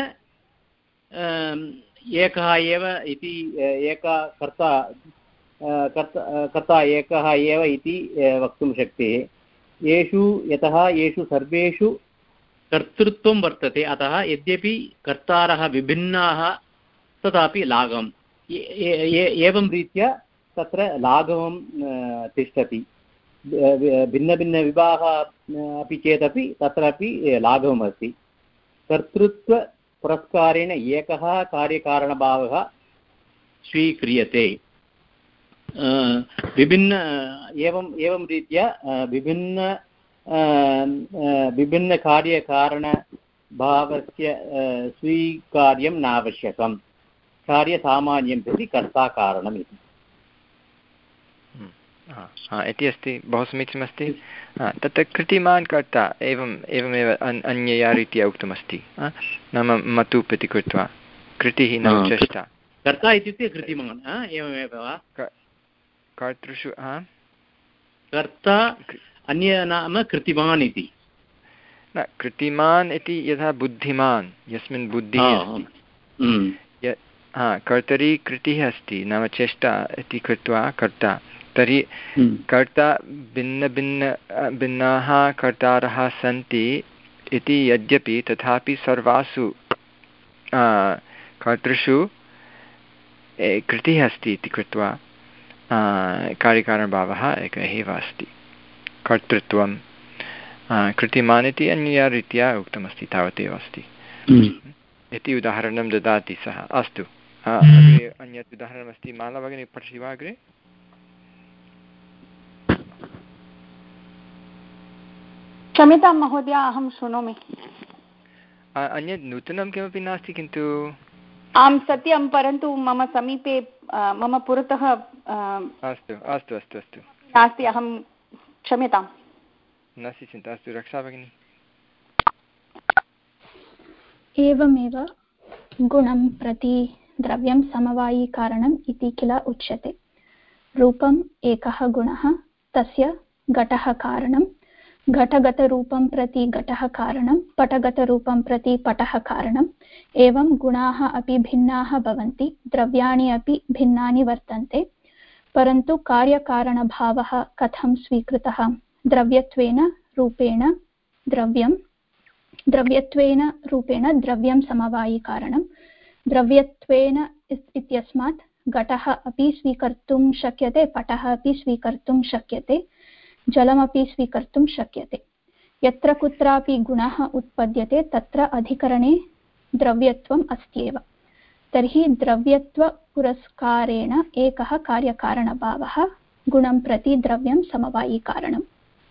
एकः एव इति, एकः कर्ता कर्ता कर्ता एकः एव इति वक्तुं शक्यते। येषु यतः येषु सर्वेषु कर्तृत्वं वर्तते, अतः यद्यपि कर्तारः विभिन्नाः तथापि लाघवम् एवं रीत्या तत्र लाघवं तिष्ठति। भिन्नभिन्नविभागः अपि चेदपि तत्रापि लाघवमस्ति। कर्तृत्वपुरस्कारेण एकः कार्यकारणभावः स्वीक्रियते। विभिन्न एवम् एवं रीत्या विभिन्न विभिन्नकार्यकारणभावस्य स्वीकार्यं नावश्यकं। कार्यसामान्यं प्रति कर्ता कारणम् इति इति अस्ति। बहु समीचीनमस्ति। तत्र कृतिमान् कर्ता एवम् एवमेव अन्यया रीत्या उक्तमस्ति। नाम मतु प्रति कृत्वा कृतिः नाम चेष्टा। कर्ता इत्युक्ते कृतिमान् एवमेव वा? कर्तृषु कर्ता अन्य नाम कृतिमान् इति न, कृतिमान् इति यथा बुद्धिमान् यस्मिन् बुद्धिः अस्ति। हा कर्तरि कृतिः अस्ति नाम चेष्टा इति कृत्वा कर्ता। तर्हि कर्ता भिन्नभिन्न भिन्नाः कर्तारः सन्ति इति यद्यपि तथापि सर्वासु कर्तृषु कृतिः अस्ति इति कृत्वा कार्यकारणभावः एकः एव अस्ति। कर्तृत्वं कृतिमान् इति अन्यया रीत्या उक्तमस्ति तावदेव अस्ति इति उदाहरणं ददाति सः। अस्तु, अग्रे अन्यत् उदाहरणमस्ति। माला भगिनी पठति वा अग्रे? क्षम्यतां महोदय, अहं शृणोमि। अन्यत् नूतनं किमपि नास्ति किन्तु? आं सत्यं, परन्तु मम समीपे मम पुरतः अस्तु अस्तु अस्तु अस्तु नास्ति। अहं क्षम्यतां। नास्ति चिन्ता। अस्तु, रक्षा भगिनी। एवमेव गुणं प्रति द्रव्यं समवायिकारणम् इति किल उच्यते। रूपम् एकः गुणः, तस्य घटः कारणं, घटगतरूपं प्रति घटः कारणं, पटगतरूपं प्रति पटः कारणम्। एवं गुणाः अपि भिन्नाः भवन्ति, द्रव्याणि अपि भिन्नानि वर्तन्ते, परन्तु कार्यकारणभावः कथं स्वीकृतः? द्रव्यत्वेन रूपेण द्रव्यं द्रव्यत्वेन रूपेण द्रव्यं समवायिकारणं। द्रव्यत्वेन इत्यस्मात् घटः अपि स्वीकर्तुं शक्यते, पटः अपि स्वीकर्तुं शक्यते, जलमपि स्वीकर्तुं शक्यते। यत्र कुत्रापि गुणः उत्पद्यते तत्र अधिकरणे द्रव्यत्वम् अस्त्येव। तर्हि द्रव्यत्वपुरस्कारेण एकः कार्यकारणभावः गुणं प्रति द्रव्यं समवायिकारणम्।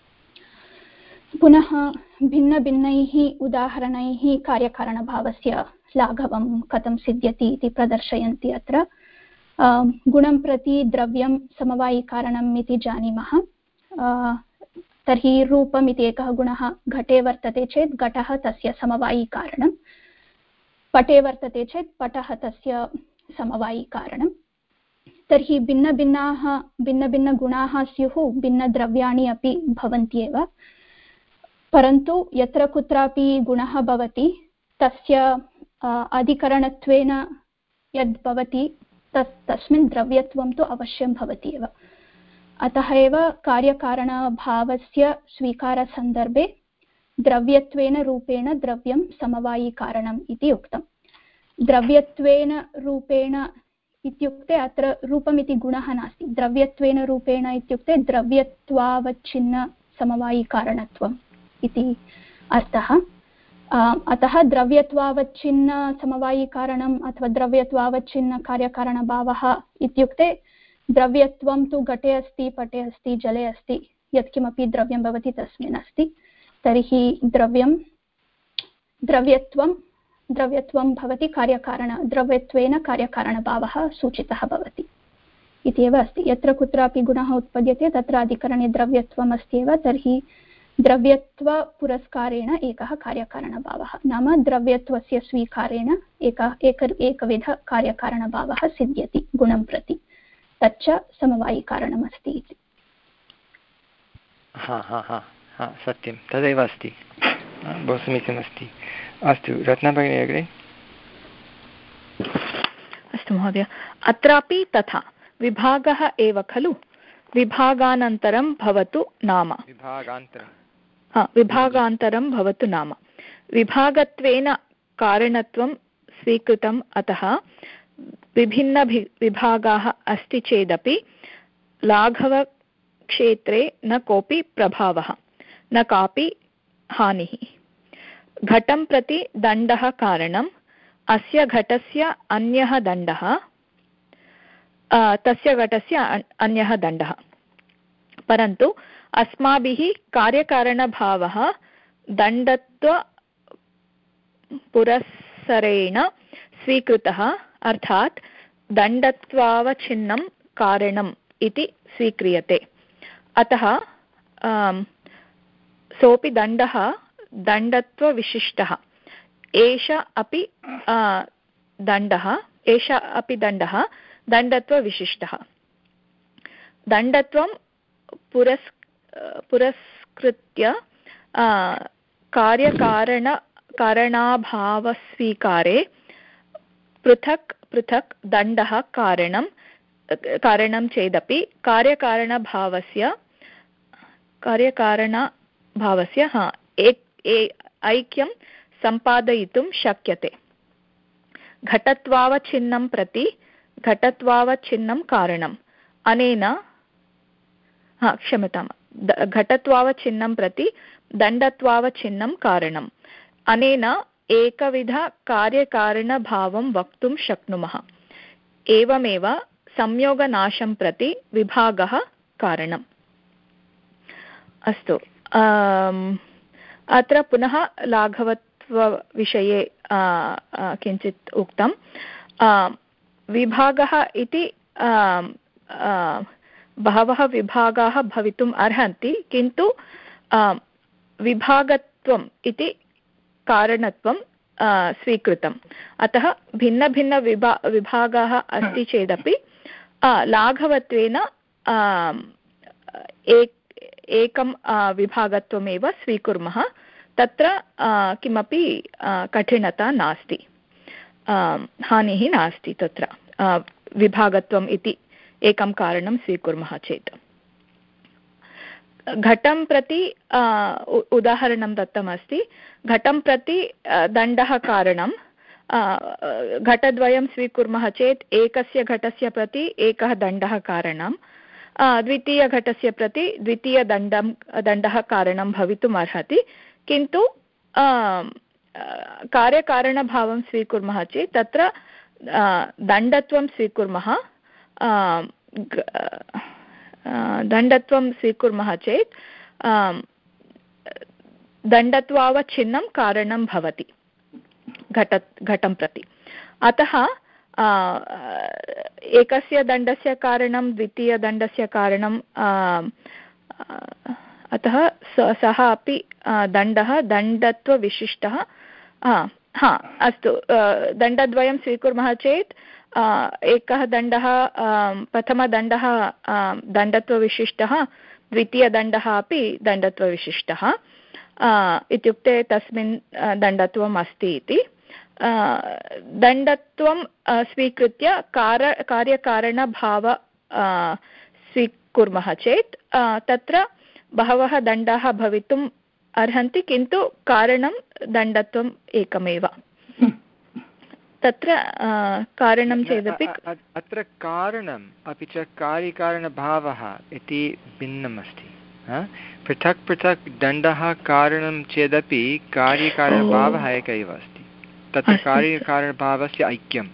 पुनः भिन्नभिन्नैः उदाहरणैः कार्यकारणभावस्य लाघवं कथं सिद्ध्यति इति प्रदर्शयन्ति। अत्र गुणं प्रति द्रव्यं समवायिकारणम् इति जानीमः। तर्हि रूपम् इति एकः गुणः घटे वर्तते चेत् घटः तस्य समवायिकारणं, पटे वर्तते चेत् पटः तस्य समवायिकारणं। तर्हि भिन्नभिन्नाः भिन्नभिन्नगुणाः स्युः, भिन्नद्रव्याणि अपि भवन्त्येव, परन्तु यत्र कुत्रापि गुणः भवति तस्य अधिकरणत्वेन यद् भवति तस् तस्मिन् द्रव्यत्वं तु अवश्यं भवति एव। अतः एव कार्यकारणभावस्य स्वीकारसन्दर्भे द्रव्यत्वेन रूपेण द्रव्यं समवायिकारणम् इति उक्तम्। द्रव्यत्वेन रूपेण इत्युक्ते अत्र रूपमिति गुणः नास्ति। द्रव्यत्वेन रूपेण इत्युक्ते द्रव्यत्वावच्छिन्न समवायिकारणत्वम् इति अर्थः। अतः द्रव्यत्वावच्छिन्न समवायिकारणम् अथवा द्रव्यत्वावच्छिन्न कार्यकारणभावः इत्युक्ते द्रव्यत्वं तु घटे अस्ति, पटे अस्ति, जले अस्ति, यत्किमपि द्रव्यं भवति तस्मिन् अस्ति। तर्हि द्रव्यं द्रव्यत्वं द्रव्यत्वं भवति कार्यकारण द्रव्यत्वेन कार्यकारणभावः सूचितः भवति इत्येव अस्ति। यत्र कुत्रापि गुणः उत्पद्यते तत्र अधिकरणे द्रव्यत्वम् अस्त्येव। तर्हि द्रव्यत्वपुरस्कारेण एकः कार्यकारणभावः नाम द्रव्यत्वस्य स्वीकारेण एकः एक एकविधकार्यकारणभावः सिद्ध्यति गुणं प्रति, तच्च समवायिकारणमस्ति इति। हा हा हा हा सत्यं तदेव अस्ति। बहु समीचीनमस्ति। अस्तु, रत्ना भगिनी अग्रे। अस्तु महोदय, अत्रापि तथा विभागः एव खलु, विभागानन्तरं भवतु नाम विभागान्तरं हा विभागान्तरं भवतु नाम विभागत्वेन कारणत्वं स्वीकृतम्। अतः विभिन्न विभागाः अस्ति चेदपि लाघव क्षेत्रे न कोऽपि प्रभावः न कापि हानिः। घटं प्रति दण्डः कारणम्, अस्य घटस्य अन्यः दण्डः तस्य घटस्य अन्यः दण्डः। परन्तु अस्माभिः कार्यकारणभावः दण्डत्वपुरस्सरेण स्वीकृतः, अर्थात् दण्डत्वावच्छिन्नं कारणम् इति स्वीक्रियते। अतः सोऽपि दण्डः दण्डत्वविशिष्टः। एष अपि दण्डः एष अपि दण्डः दण्डत्वविशिष्टः। दण्डत्वं पुरस् पुरस्कृत्य कार्यकारण कारणाभावस्वीकारे पृथक् पृथक् दण्डः कारणं कारणं चेदपि कार्यकारणभावस्य कार्यकारणभावस्य हा ऐक्यं सम्पादयितुं शक्यते। घटत्वावच्छिन्नं प्रति घटत्वावच्छिन्नं कारणम् अनेन हा क्षम्यतां घटत्वावच्छिन्नं प्रति दण्डत्वावच्छिन्नं कारणम् अनेन एकविधकार्यकारणभावं वक्तुं शक्नुमः। एवमेव संयोगनाशं प्रति विभागः कारणम्। अस्तु, अत्र पुनः लाघवत्वविषये किञ्चित् उक्तं। विभागः इति बहवः विभागाः भवितुम् अर्हन्ति, किन्तु विभागत्वम् इति कारणत्वं स्वीकृतम्। अतः भिन्नभिन्नविभा विभागाः अस्ति चेदपि लाघवत्वेन एक एकं विभागत्वमेव स्वीकुर्मः। तत्र किमपि कठिनता नास्ति, हानिः नास्ति। तत्र विभागत्वम् इति एकं कारणं स्वीकुर्मः चेत्। घटं प्रति उदाहरणं दत्तमस्ति। घटं प्रति दण्डः कारणं। घटद्वयं स्वीकुर्मः चेत् एकस्य घटस्य प्रति एकः दण्डः कारणं, द्वितीयघटस्य प्रति द्वितीयदण्डं दण्डः कारणं भवितुम् अर्हति। किन्तु कार्यकारणभावं स्वीकुर्मः चेत् तत्र दण्डत्वं स्वीकुर्मः दण्डत्वं स्वीकुर्मः चेत् दण्डत्वावच्छिन्नं कारणं भवति घट घटं प्रति। अतः एकस्य दण्डस्य कारणं द्वितीयदण्डस्य कारणं, अतः सः अपि दण्डः दण्डत्वविशिष्टः। हा अस्तु, दण्डद्वयं स्वीकुर्मः चेत् एकः दण्डः प्रथमदण्डः दण्डत्वविशिष्टः, द्वितीयदण्डः अपि दण्डत्वविशिष्टः, इत्युक्ते तस्मिन् दण्डत्वम् अस्ति इति। दण्डत्वं स्वीकृत्य कार कार्यकारणभाव स्वीकुर्मः चेत् तत्र बहवः दण्डाः भवितुम् अर्हन्ति, किन्तु कारणं दण्डत्वम् एकमेव। तत्र कारणं चेदपि अत्र कारणम् अपि च कार्यकारणभावः इति भिन्नम् अस्ति। पृथक् पृथक् दण्डः कारणं चेदपि कार्यकारणभावः एकः एव अस्ति। तत्र कार्यकारणभावस्य ऐक्यम्।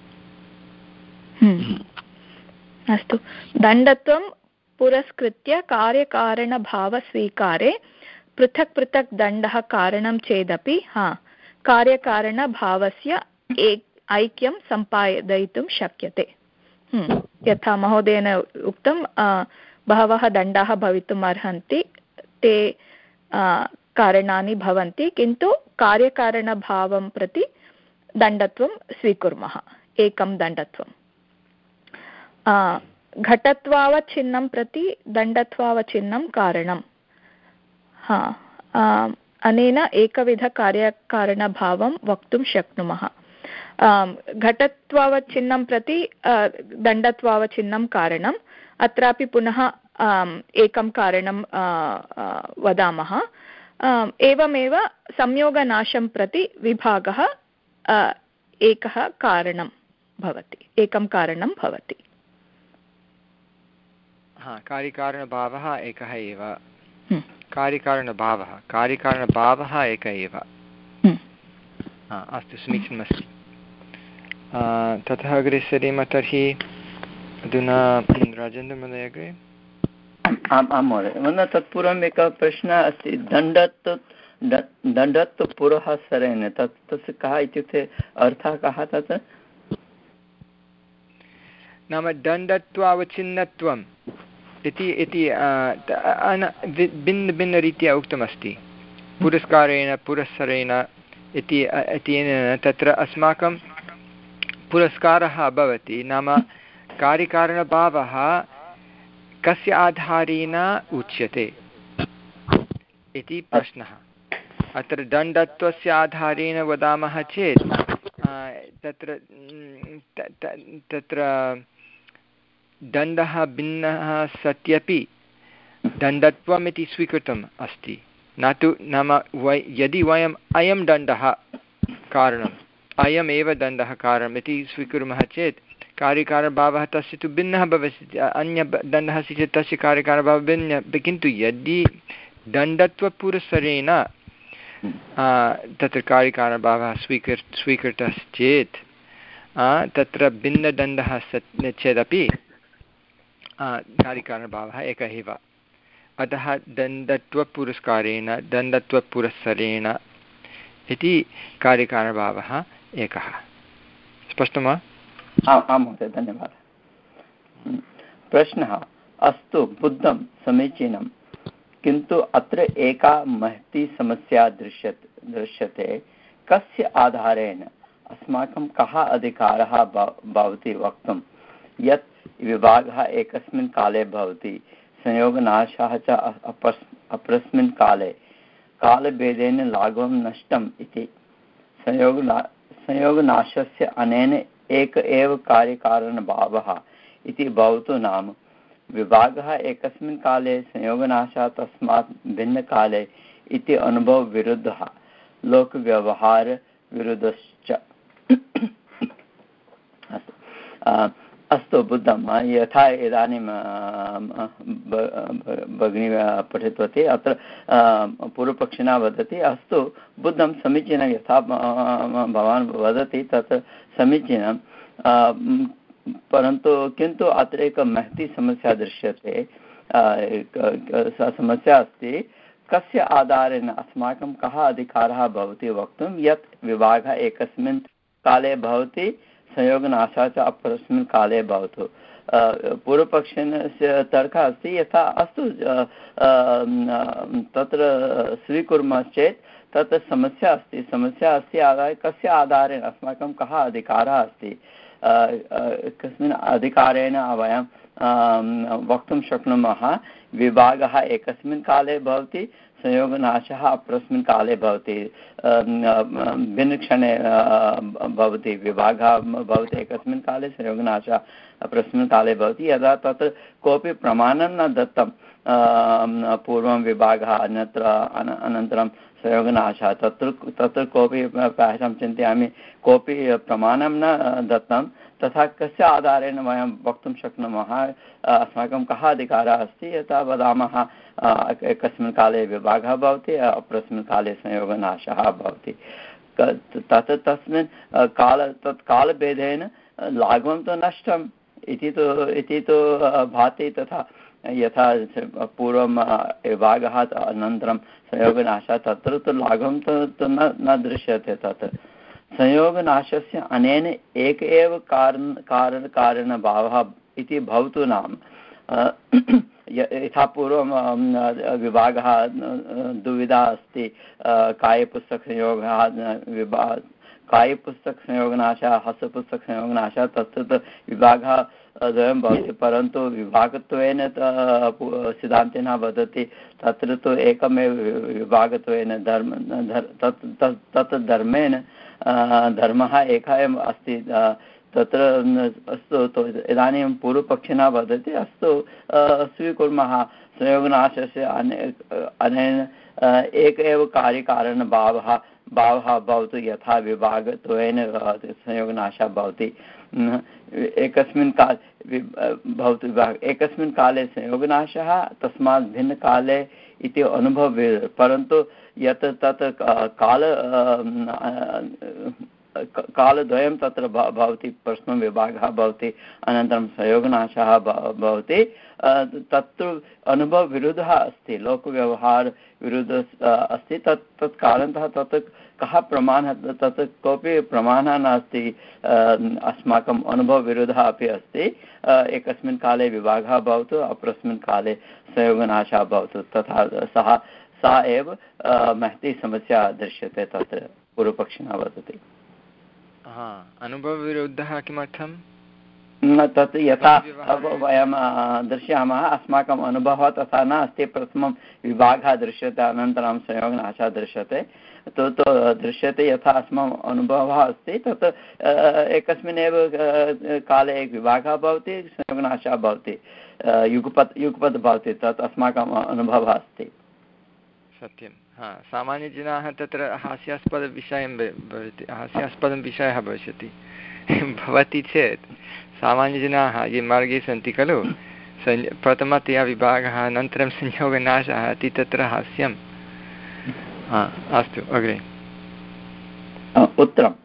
अस्तु, दण्डत्वं पुरस्कृत्य कार्यकारणभावस्वीकारे पृथक् पृथक् दण्डः कारणं चेदपि हा कार्यकारणभावस्य ऐक्यं सम्पादयितुं शक्यते। यथा महोदयेन उक्तं, बहवः दण्डाः भवितुम् अर्हन्ति, ते कारणानि भवन्ति, किन्तु कार्यकारणभावं प्रति दण्डत्वं स्वीकुर्मः, एकं दण्डत्वं। घटत्वावच्छिन्नं प्रति दण्डत्वावच्छिन्नं कारणं। हा अनेन एकविधकार्यकारणभावं वक्तुं शक्नुमः। घटत्वावच्छिन्नं प्रति दण्डत्वावच्छिन्नं कारणम्। अत्रापि पुनः एकं कारणं वदामः। एवमेव संयोगनाशं प्रति विभागः एकः कारणं भवति, एकं कारणं भवति। हा कार्यकारणभावः एकः एव कार्यकारणभावः कार्यकारणभावः एकः एव अस्तु समीचीनमस्ति ततः अग्रे सरेम तर्हि अधुना राजेन्द्रमहोदय अग्रे आम् आं महोदय तत्पूर्वम् एकः प्रश्नः अस्ति दण्डत् दण्डत्व पुरः सरेण तत् तस्य कः इत्युक्ते अर्थः कः तत् नाम दण्डत्वावचिन्नत्वम् इति इति भिन्नभिन्नरीत्या उक्तमस्ति पुरस्कारेण पुरस्सरेण इति इत्यनेन तत्र अस्माकं पुरस्कारः भवति नाम कार्यकारणभावः कस्य आधारेण उच्यते इति प्रश्नः अत्र दण्डत्वस्य आधारेण वदामः चेत् तत्र तत्र दण्डः भिन्नः सत्यपि दण्डत्वम् इति स्वीकृतम् अस्ति न तु नाम वै यदि वयम् अयं दण्डः कारणम् अयमेव दण्डः कारणम् इति स्वीकुर्मः चेत् कार्यकारणभावः तस्य तु भिन्नः भवति अन्यः दण्डः अस्ति चेत् तस्य कार्यकारणभावः भिन्नः किन्तु यदि दण्डत्वपुरस्सरेण तत्र कार्यकारणभावः स्वीकृ स्वीकृतश्चेत् तत्र भिन्नदण्डः सत् चेदपि कार्यकारणभावः एकः एव अतः दण्डत्वपुरस्कारेण दण्डत्वपुरस्सरेण इति कार्यकारणभावः एकः स्पष्टं वा आं महोदय धन्यवादः प्रश्नः अस्तु बुद्धं समीचीनं किन्तु अत्र एका महती समस्या दृश्यते दृश्यते कस्य आधारेण अस्माकं कः अधिकारः भवति वक्तुं यत् विभागः एकस्मिन् काले भवति संयोगनाशः च अपरस्मिन् काले कालभेदेन लाघवं नष्टम् इति संयोगना संयोगनाशस्य अनेन एक एव कार्यकारणभावः इति भवतु नाम विभागः एकस्मिन् काले संयोगनाशः तस्मात् भिन्नकाले इति अनुभवविरुद्धः लोकव्यवहारविरुद्धश्च अस्तु बुद्धं यथा इदानीं भगिनी पठितवती अत्र पूर्वपक्षिणा वदति अस्तु बुद्धं समीचीनं यथा भवान् वदति तत् समीचीनं परन्तु किन्तु अत्र एका महती समस्या दृश्यते सा समस्या अस्ति कस्य आधारेण अस्माकं कः अधिकारः भवति वक्तुं यत् विभागः एकस्मिन् काले भवति संयोगनाशः च अपरस्मिन् काले भवतु पूर्वपक्षस्य तर्कः अस्ति यथा अस्तु तत्र स्वीकुर्मश्चेत् तत्र समस्या अस्ति समस्या अस्ति आधारे कस्य आधारेण अस्माकं कः अधिकारः अस्ति कस्मिन् अधिकारेण वयं वक्तुं शक्नुमः विभागः एकस्मिन् काले भवति संयोगनाशः अपरस्मिन् काले भवति भिन्नक्षणे भवति विभागः भवति एकस्मिन् काले संयोगनाशः अपरस्मिन् काले भवति यदा तत्र कोऽपि प्रमाणं न दत्तं पूर्वं विभागः अन्यत्र अनन्तरं संयोगनाशः तत्र तत्र कोऽपि प्रायशः चिन्तयामि कोऽपि प्रमाणं न दत्तं तथा कस्य आधारेण वयं वक्तुं शक्नुमः अस्माकं कः अधिकारः अस्ति यथा वदामः एकस्मिन् काले विभागः भवति अपरस्मिन् काले संयोगनाशः भवति तत् तस्मिन् काल तत् कालभेदेन लाघवं तु नष्टम् इति तु इति तु भाति तथा यथा पूर्वं विभागः अनन्तरं संयोगनाशः तत्र तु लाघवं तु न न दृश्यते तत् संयोगनाशस्य अनेन एक एव कारण कारण कारणभावः इति भवतु नाम यथा पूर्वं विभागः द्विविधा अस्ति कायपुस्तकसंयोगः विभा कायपुस्तकसंयोगनाशः हस्तपुस्तकसंयोगनाशः तत्र विभागः द्वयं भवति परन्तु विभागत्वेन सिद्धान्तिनः वदति तत्र तु एकमेव विभागत्वेन धर्म तत् तत् धर्मेण धर्मः एकः एव अस्ति तत्र अस्तु इदानीं पूर्वपक्षिणा वदति अस्तु स्वीकुर्मः संयोगनाशस्य अनेन एक एव कार्यकारणभावः भावः भवतु यथा विभागत्वेन संयोगनाशः भवति एकस्मिन् काले भवतु विभाग एकस्मिन् काले संयोगनाशः तस्मात् भिन्नकाले इति अनुभवः परन्तु यत् तत् काल कालद्वयं तत्र भवति प्रथमं विभागः भवति अनन्तरं संयोगनाशः भवति तत्तु अनुभवविरुद्धः अस्ति लोकव्यवहारविरुद्धः अस्ति तत् तत् कारणतः तत् कः प्रमाणः तत् कोऽपि प्रमाणः नास्ति अस्माकम् अनुभवविरुद्धः अपि अस्ति एकस्मिन् काले विभागः भवतु अपरस्मिन् काले संयोगनाशः भवतु तथा सः सा एव महती समस्या दृश्यते तत्र पूर्वपक्षिणः वदति अनुभवविरुद्धः किमर्थं तत् यथा वयं दृश्यामः अस्माकम् अनुभवः तथा न अस्ति प्रथमं विभागः दृश्यते अनन्तरं संयोगनाशः दृश्यते तो तो दृश्यते यथा अस्माकम् अनुभवः अस्ति तत् एकस्मिन् एव काले एकः विभागः भवति संयोगनाशः भवति युगपत् युगपत् भवति तत् अस्माकम् अनुभवः अस्ति सत्यं हा सामान्यजनाः तत्र हास्यास्पदविषयं भवति हास्यास्पदं विषयः भविष्यति भवति चेत् सामान्यजनाः ये मार्गे सन्ति खलु संय प्रथमतया विभागः अनन्तरं संयोगनाशः इति तत्र हास्यं अस्तु अग्रे उत्तरं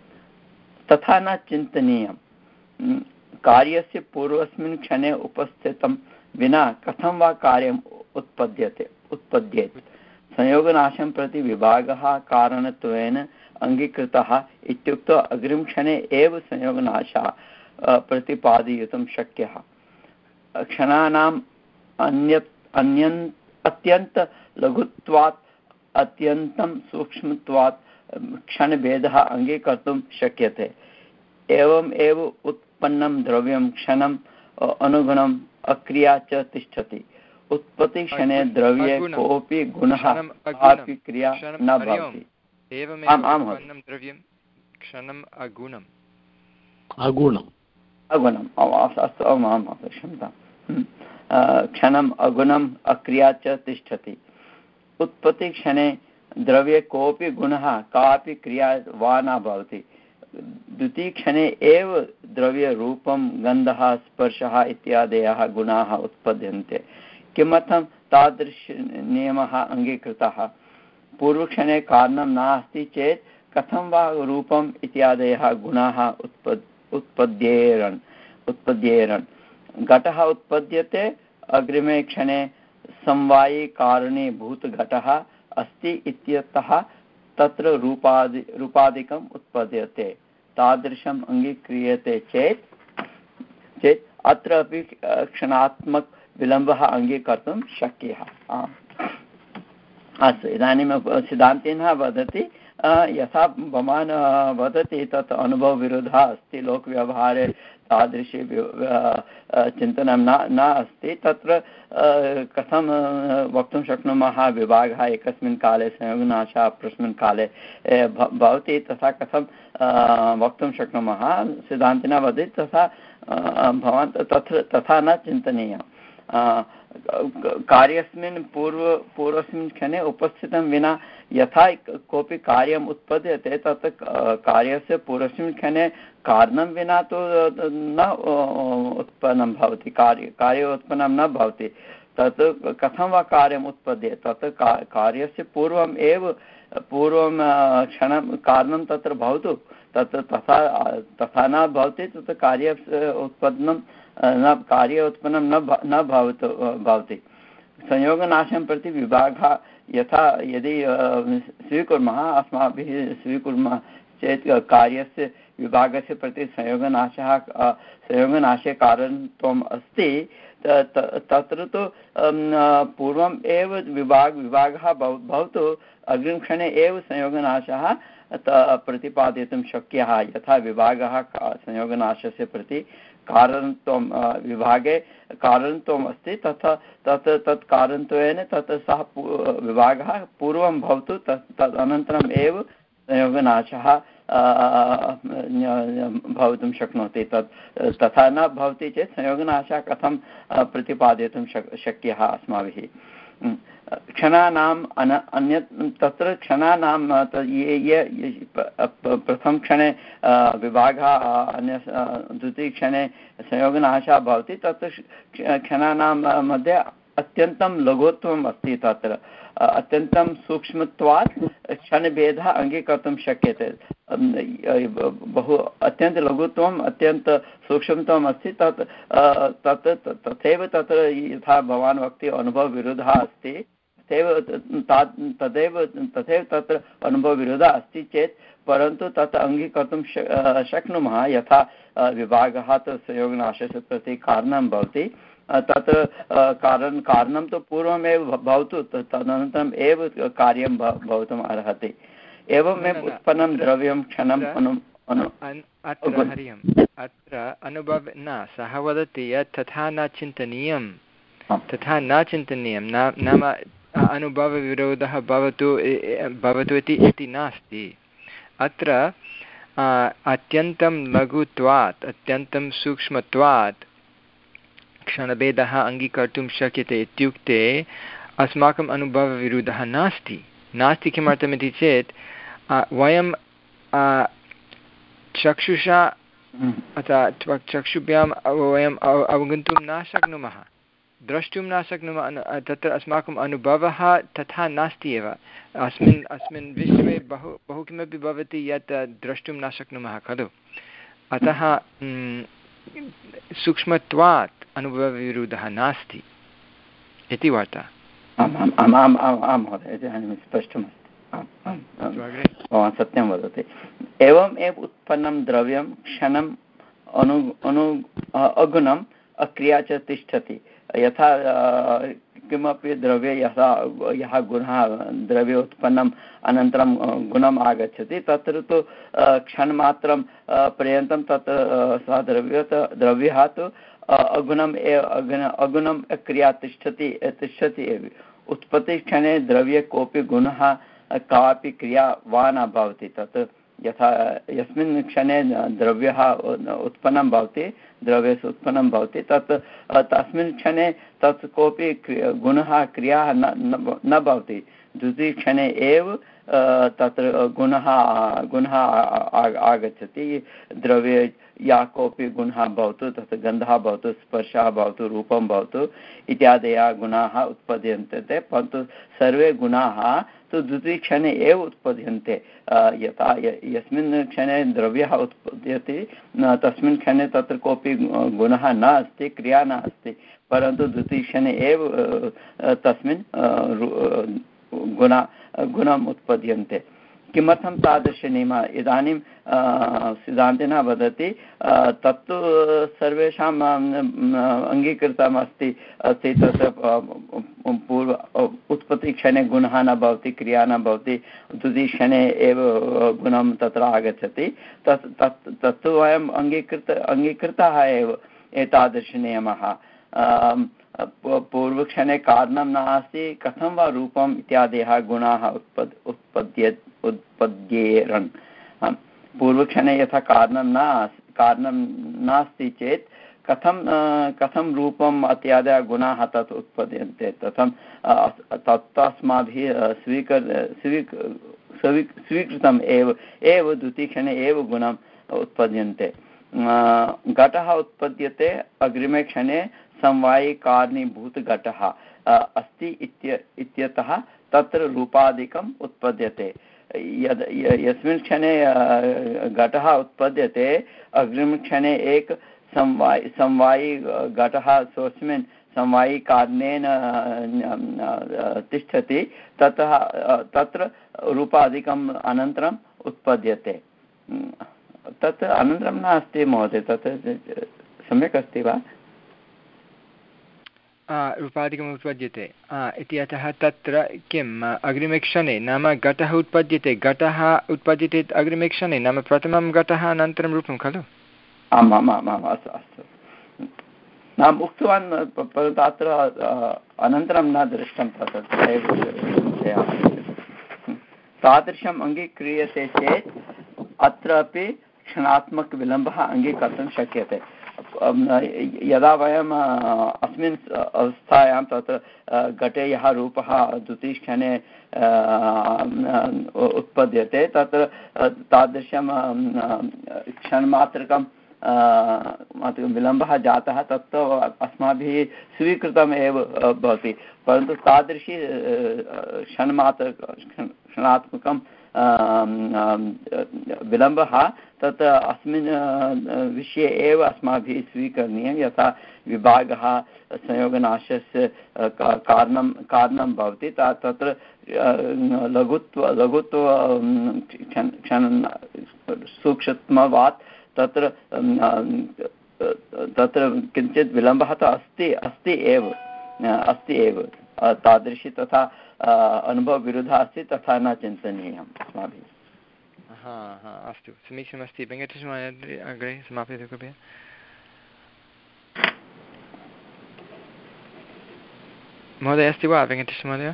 तथा न चिन्तनीयं कार्यस्य पूर्वस्मिन् क्षणे उपस्थितं विना कथं वा कार्यम् उत्पद्यते उत्पद्येत् संयोगनाशं प्रति विभागः कारणत्वेन अङ्गीकृतः इत्युक्तौ अग्रिमक्षणे एव संयोगनाशः प्रतिपादयितुं शक्यः क्षणानाम् अन्यत् अन्यन् अत्यन्तलघुत्वात् अत्यन्तं सूक्ष्मत्वात् क्षणभेदः अङ्गीकर्तुं शक्यते एवम् एव उत्पन्नं द्रव्यं क्षणम् अनुगुणम् अक्रिया च तिष्ठति उत्पत्तिक्षणे द्रव्ये कोऽपि गुणः कापि क्रिया न भवति एवमेव द्रव्यं क्षणम् अगुणम् अगुणम् अगुणम् अस्तु आम् क्षम्यतां क्षणम् अगुणम् अक्रिया च तिष्ठति उत्पत्तिक्षणे द्रव्ये कोऽपि गुणः कापि क्रिया वा न भवति द्वितीयक्षणे एव द्रव्यरूपं गन्धः स्पर्शः इत्यादयः गुणाः उत्पद्यन्ते किमर्थं तादृशनियमः अङ्गीकृतः पूर्वक्षणे कारणं नास्ति चेत् कथं वा रूपम् इत्यादयः गुणाः उत्पद् उत्पद्येरन् उत्पद्येरन् घटः उत्पद्यते अग्रिमे क्षणे समवायिकारणीभूतघटः अस्ति इत्यतः तत्र रूपादि रूपादिकम् उत्पद्यते तादृशम् अङ्गीक्रियते चेत् चेत् अत्र अपि क्षणात्मक विलम्बः अङ्गीकर्तुं शक्यः अस्तु इदानीं सिद्धान्तिनः वदति यथा भवान् वदति तत् अनुभवविरुद्धः अस्ति लोकव्यवहारे तादृशी चिन्तनं न न अस्ति तत्र कथं वक्तुं शक्नुमः विभागः एकस्मिन् काले संयोगनाशः अपरस्मिन् काले भवति तथा कथं वक्तुं शक्नुमः सिद्धान्तिनः वदति तथा भवान् तत्र तथा न चिन्तनीयम् कार्यस्मिन् पूर्व पूर्वस्मिन् क्षणे उपस्थितं विना यथा कोऽपि कार्यम् उत्पद्यते तत् कार्यस्य पूर्वस्मिन् क्षणे कारणं विना तु न उत्पन्नं भवति कार्य कार्य उत्पन्नं न भवति तत् कथं वा कार्यम् उत्पद्यते तत् कार्यस्य पूर्वम् एव पूर्वं क्षणं कारणं तत्र भवतु तत् तथा तथा न भवति तत् कार्यस्य उत्पन्नं न कार्य उत्पन्नं न न भवतु भवति संयोगनाशं प्रति विभागः यथा यदि स्वीकुर्मः अस्माभिः स्वीकुर्मः चेत् कार्यस्य विभागस्य प्रति संयोगनाशः संयोगनाशे कारणत्वम् अस्ति तत्र तु पूर्वम् एव विभाग विभागः भवतु अग्रिमक्षणे एव संयोगनाशः प्रतिपादयितुं शक्यः यथा विभागः संयोगनाशस्य प्रति कारणत्वं विभागे कारणत्वम् अस्ति तथा तत् तत् कारणत्वेन तत् सः विभागः पूर्वं भवतु तत् तदनन्तरम् एव संयोगनाशः भवितुं शक्नोति तत् तथा न भवति चेत् संयोगनाशः कथं प्रतिपादयितुं शक् शक्यः अस्माभिः क्षणानाम् अन अन्यत् तत्र क्षणानां ये ये प्रथमक्षणे विभागः अन्य द्वितीयक्षणे संयोगनाशः भवति तत्र क्षणानां मध्ये अत्यन्तं लघुत्वम् अस्ति तत्र अत्यन्तं सूक्ष्मत्वात् क्षणभेदः अङ्गीकर्तुं शक्यते बहु अत्यन्तलघुत्वम् अत्यन्तसूक्ष्मत्वम् अस्ति तत् तत् तथैव तत्र यथा भवान् वक्ति अनुभवविरोधः अस्ति तथैव तदेव तथैव तत्र अनुभवविरोधः अस्ति चेत् परन्तु तत् अङ्गीकर्तुं शक्नुमः यथा विभागः तु संयोगनाशस्य प्रति कारणं भवति तत्र कारणं कारणं तु पूर्वमेव भवतु तदनन्तरम् एव कार्यं भवितुम् अर्हति एवमेव उत्पन्नं द्रव्यं क्षणम् अनु अत्र हरि ओम् अत्र अनुभव न सः वदति यत् तथा न चिन्तनीयं तथा न चिन्तनीयं नाम अनुभवविरोधः भवतु भवतु इति नास्ति अत्र अत्यन्तं लघुत्वात् अत्यन्तं सूक्ष्मत्वात् क्षणभेदः अङ्गीकर्तुं शक्यते इत्युक्ते अस्माकम् अनुभवविरोधः नास्ति नास्ति किमर्थमिति चेत् वयं चक्षुषा अथवा चक्षुभ्यां वयम् अवगन्तुं न शक्नुमः द्रष्टुं न शक्नुमः तत्र अस्माकम् अनुभवः तथा नास्ति एव अस्मिन् अस्मिन् विश्वे बहु बहु किमपि भवति यत् द्रष्टुं न शक्नुमः खलु अतः सूक्ष्मत्वात् अनुभवविरोधः नास्ति इति वार्ता आं महोदय इदानीं स्पष्टमस्ति भवान् सत्यं वदति एवम् एव उत्पन्नं द्रव्यं क्षणम् अनु अनु अगुणम् अक्रिया च तिष्ठति यथा किमपि द्रव्ये यथा यः गुणः द्रव्ये उत्पन्नम् अनन्तरं गुणम् आगच्छति तत्र तु क्षणमात्रं पर्यन्तं तत् सः द्रव्य द्रव्यः तु अगुणम् एव अगुण अगुणं क्रिया तिष्ठति तिष्ठति एव उत्पत्तिक्षणे द्रव्ये कोऽपि गुणः कापि क्रिया वा न भवति तत् यथा यस्मिन् क्षणे द्रव्यः उत्पन्नं भवति द्रव्यस्य उत्पन्नं भवति तत् तस्मिन् क्षणे तत् कोऽपि गुणः क्रिया न न भवति द्वितीयक्षणे एव तत्र गुणः गुणः आगच्छति द्रव्ये या कोऽपि गुणः भवतु तत् गन्धः भवतु स्पर्शः भवतु रूपं भवतु इत्यादयः गुणाः उत्पद्यन्ते परन्तु सर्वे गुणाः तु द्वितीयक्षणे एव उत्पद्यन्ते यथा यस्मिन् क्षणे द्रव्यः उत्पद्यते तस्मिन् क्षणे तत्र कोऽपि गुणः न अस्ति क्रिया न अस्ति परन्तु द्वितीयक्षणे एव तस्मिन् गुण गुणम् उत्पद्यन्ते किमर्थं तादृशनियमः इदानीं सिद्धान्तिनः वदति तत्तु सर्वेषाम् अङ्गीकृतम् अस्ति अस्ति तत्र पूर्व उत्पत्तिक्षणे गुणः न भवति क्रिया न भवति द्वितीयक्षणे एव गुणं तत्र आगच्छति तत् तत् तत्तु वयम् अङ्गीकृत अङ्गीकृताः एव एतादृशनियमः पूर्वक्षणे कारणं नास्ति कथं वा रूपम् इत्यादयः गुणाः उत्पद् उत्पद्य उत्पद्येरन् पूर्वक्षणे यथा कारणं न कारणं नास्ति चेत् कथं कथं रूपम् इत्यादयः गुणाः तत् उत्पद्यन्ते तथं तत् अस्माभिः स्वीकृ स्वीक् स्वीकृतम् एव एव द्वितीयक्षणे एव गुणम् उत्पद्यन्ते घटः उत्पद्यते अग्रिमे क्षणे समवायिकारणीभूतघटः अस्ति इत्य इत्यतः तत्र रूपादिकम् उत्पद्यते यद् यस्मिन् क्षणे घटः उत्पद्यते अग्रिमक्षणे एक समवायि समवायि घटः स्वस्मिन् समवायिकारणेन तिष्ठति ततः तत्र रूपादिकम् अनन्तरम् उत्पद्यते तत् अनन्तरं नास्ति महोदय तत् सम्यक् अस्ति वा रूपादिकम् उत्पद्यते इति अतः तत्र किम् अग्रिमक्षणे नाम घटः उत्पद्यते घटः उत्पद्यते अग्रिमे क्षणे नाम प्रथमं घटः अनन्तरं रूपं खलु आम् आम् आम् आम् अस्तु अस्तु नाम उक्तवान् परन्तु अत्र अनन्तरं न दृष्टं तत् तादृशम् अङ्गीक्रियते चेत् अत्रापि क्षणात्मकविलम्बः अङ्गीकर्तुं शक्यते यदा वयम् अस्मिन् अवस्थायां तत्र घटे यः रूपः द्वितीयक्षणे उत्पद्यते तत्र तादृशं क्षणमात्रकं विलम्बः जातः तत्तु अस्माभिः स्वीकृतम् एव भवति, परन्तु तादृशी क्षणमात्र क्षणात्मकं विलम्बः तत् अस्मिन् विषये एव अस्माभिः स्वीकरणीयं, यथा विभागः संयोगनाशस्य कारणं कारणं भवति तत्र लघुत्व लघुत्व क्षण सूक्ष्मत्वात् तत्र तत्र किञ्चित् विलम्बः तु अस्ति अस्ति एव अस्ति एव तादृशी तथा अनुभवविरुद्धः अस्ति तथा न चिन्तनीयम् अस्माभिः। हा हा अस्तु समीचीनमस्ति। वेङ्कटेशमहोदय अग्रे समापयतु कृपया। महोदय अस्ति वा वेङ्कटेशमहोदय?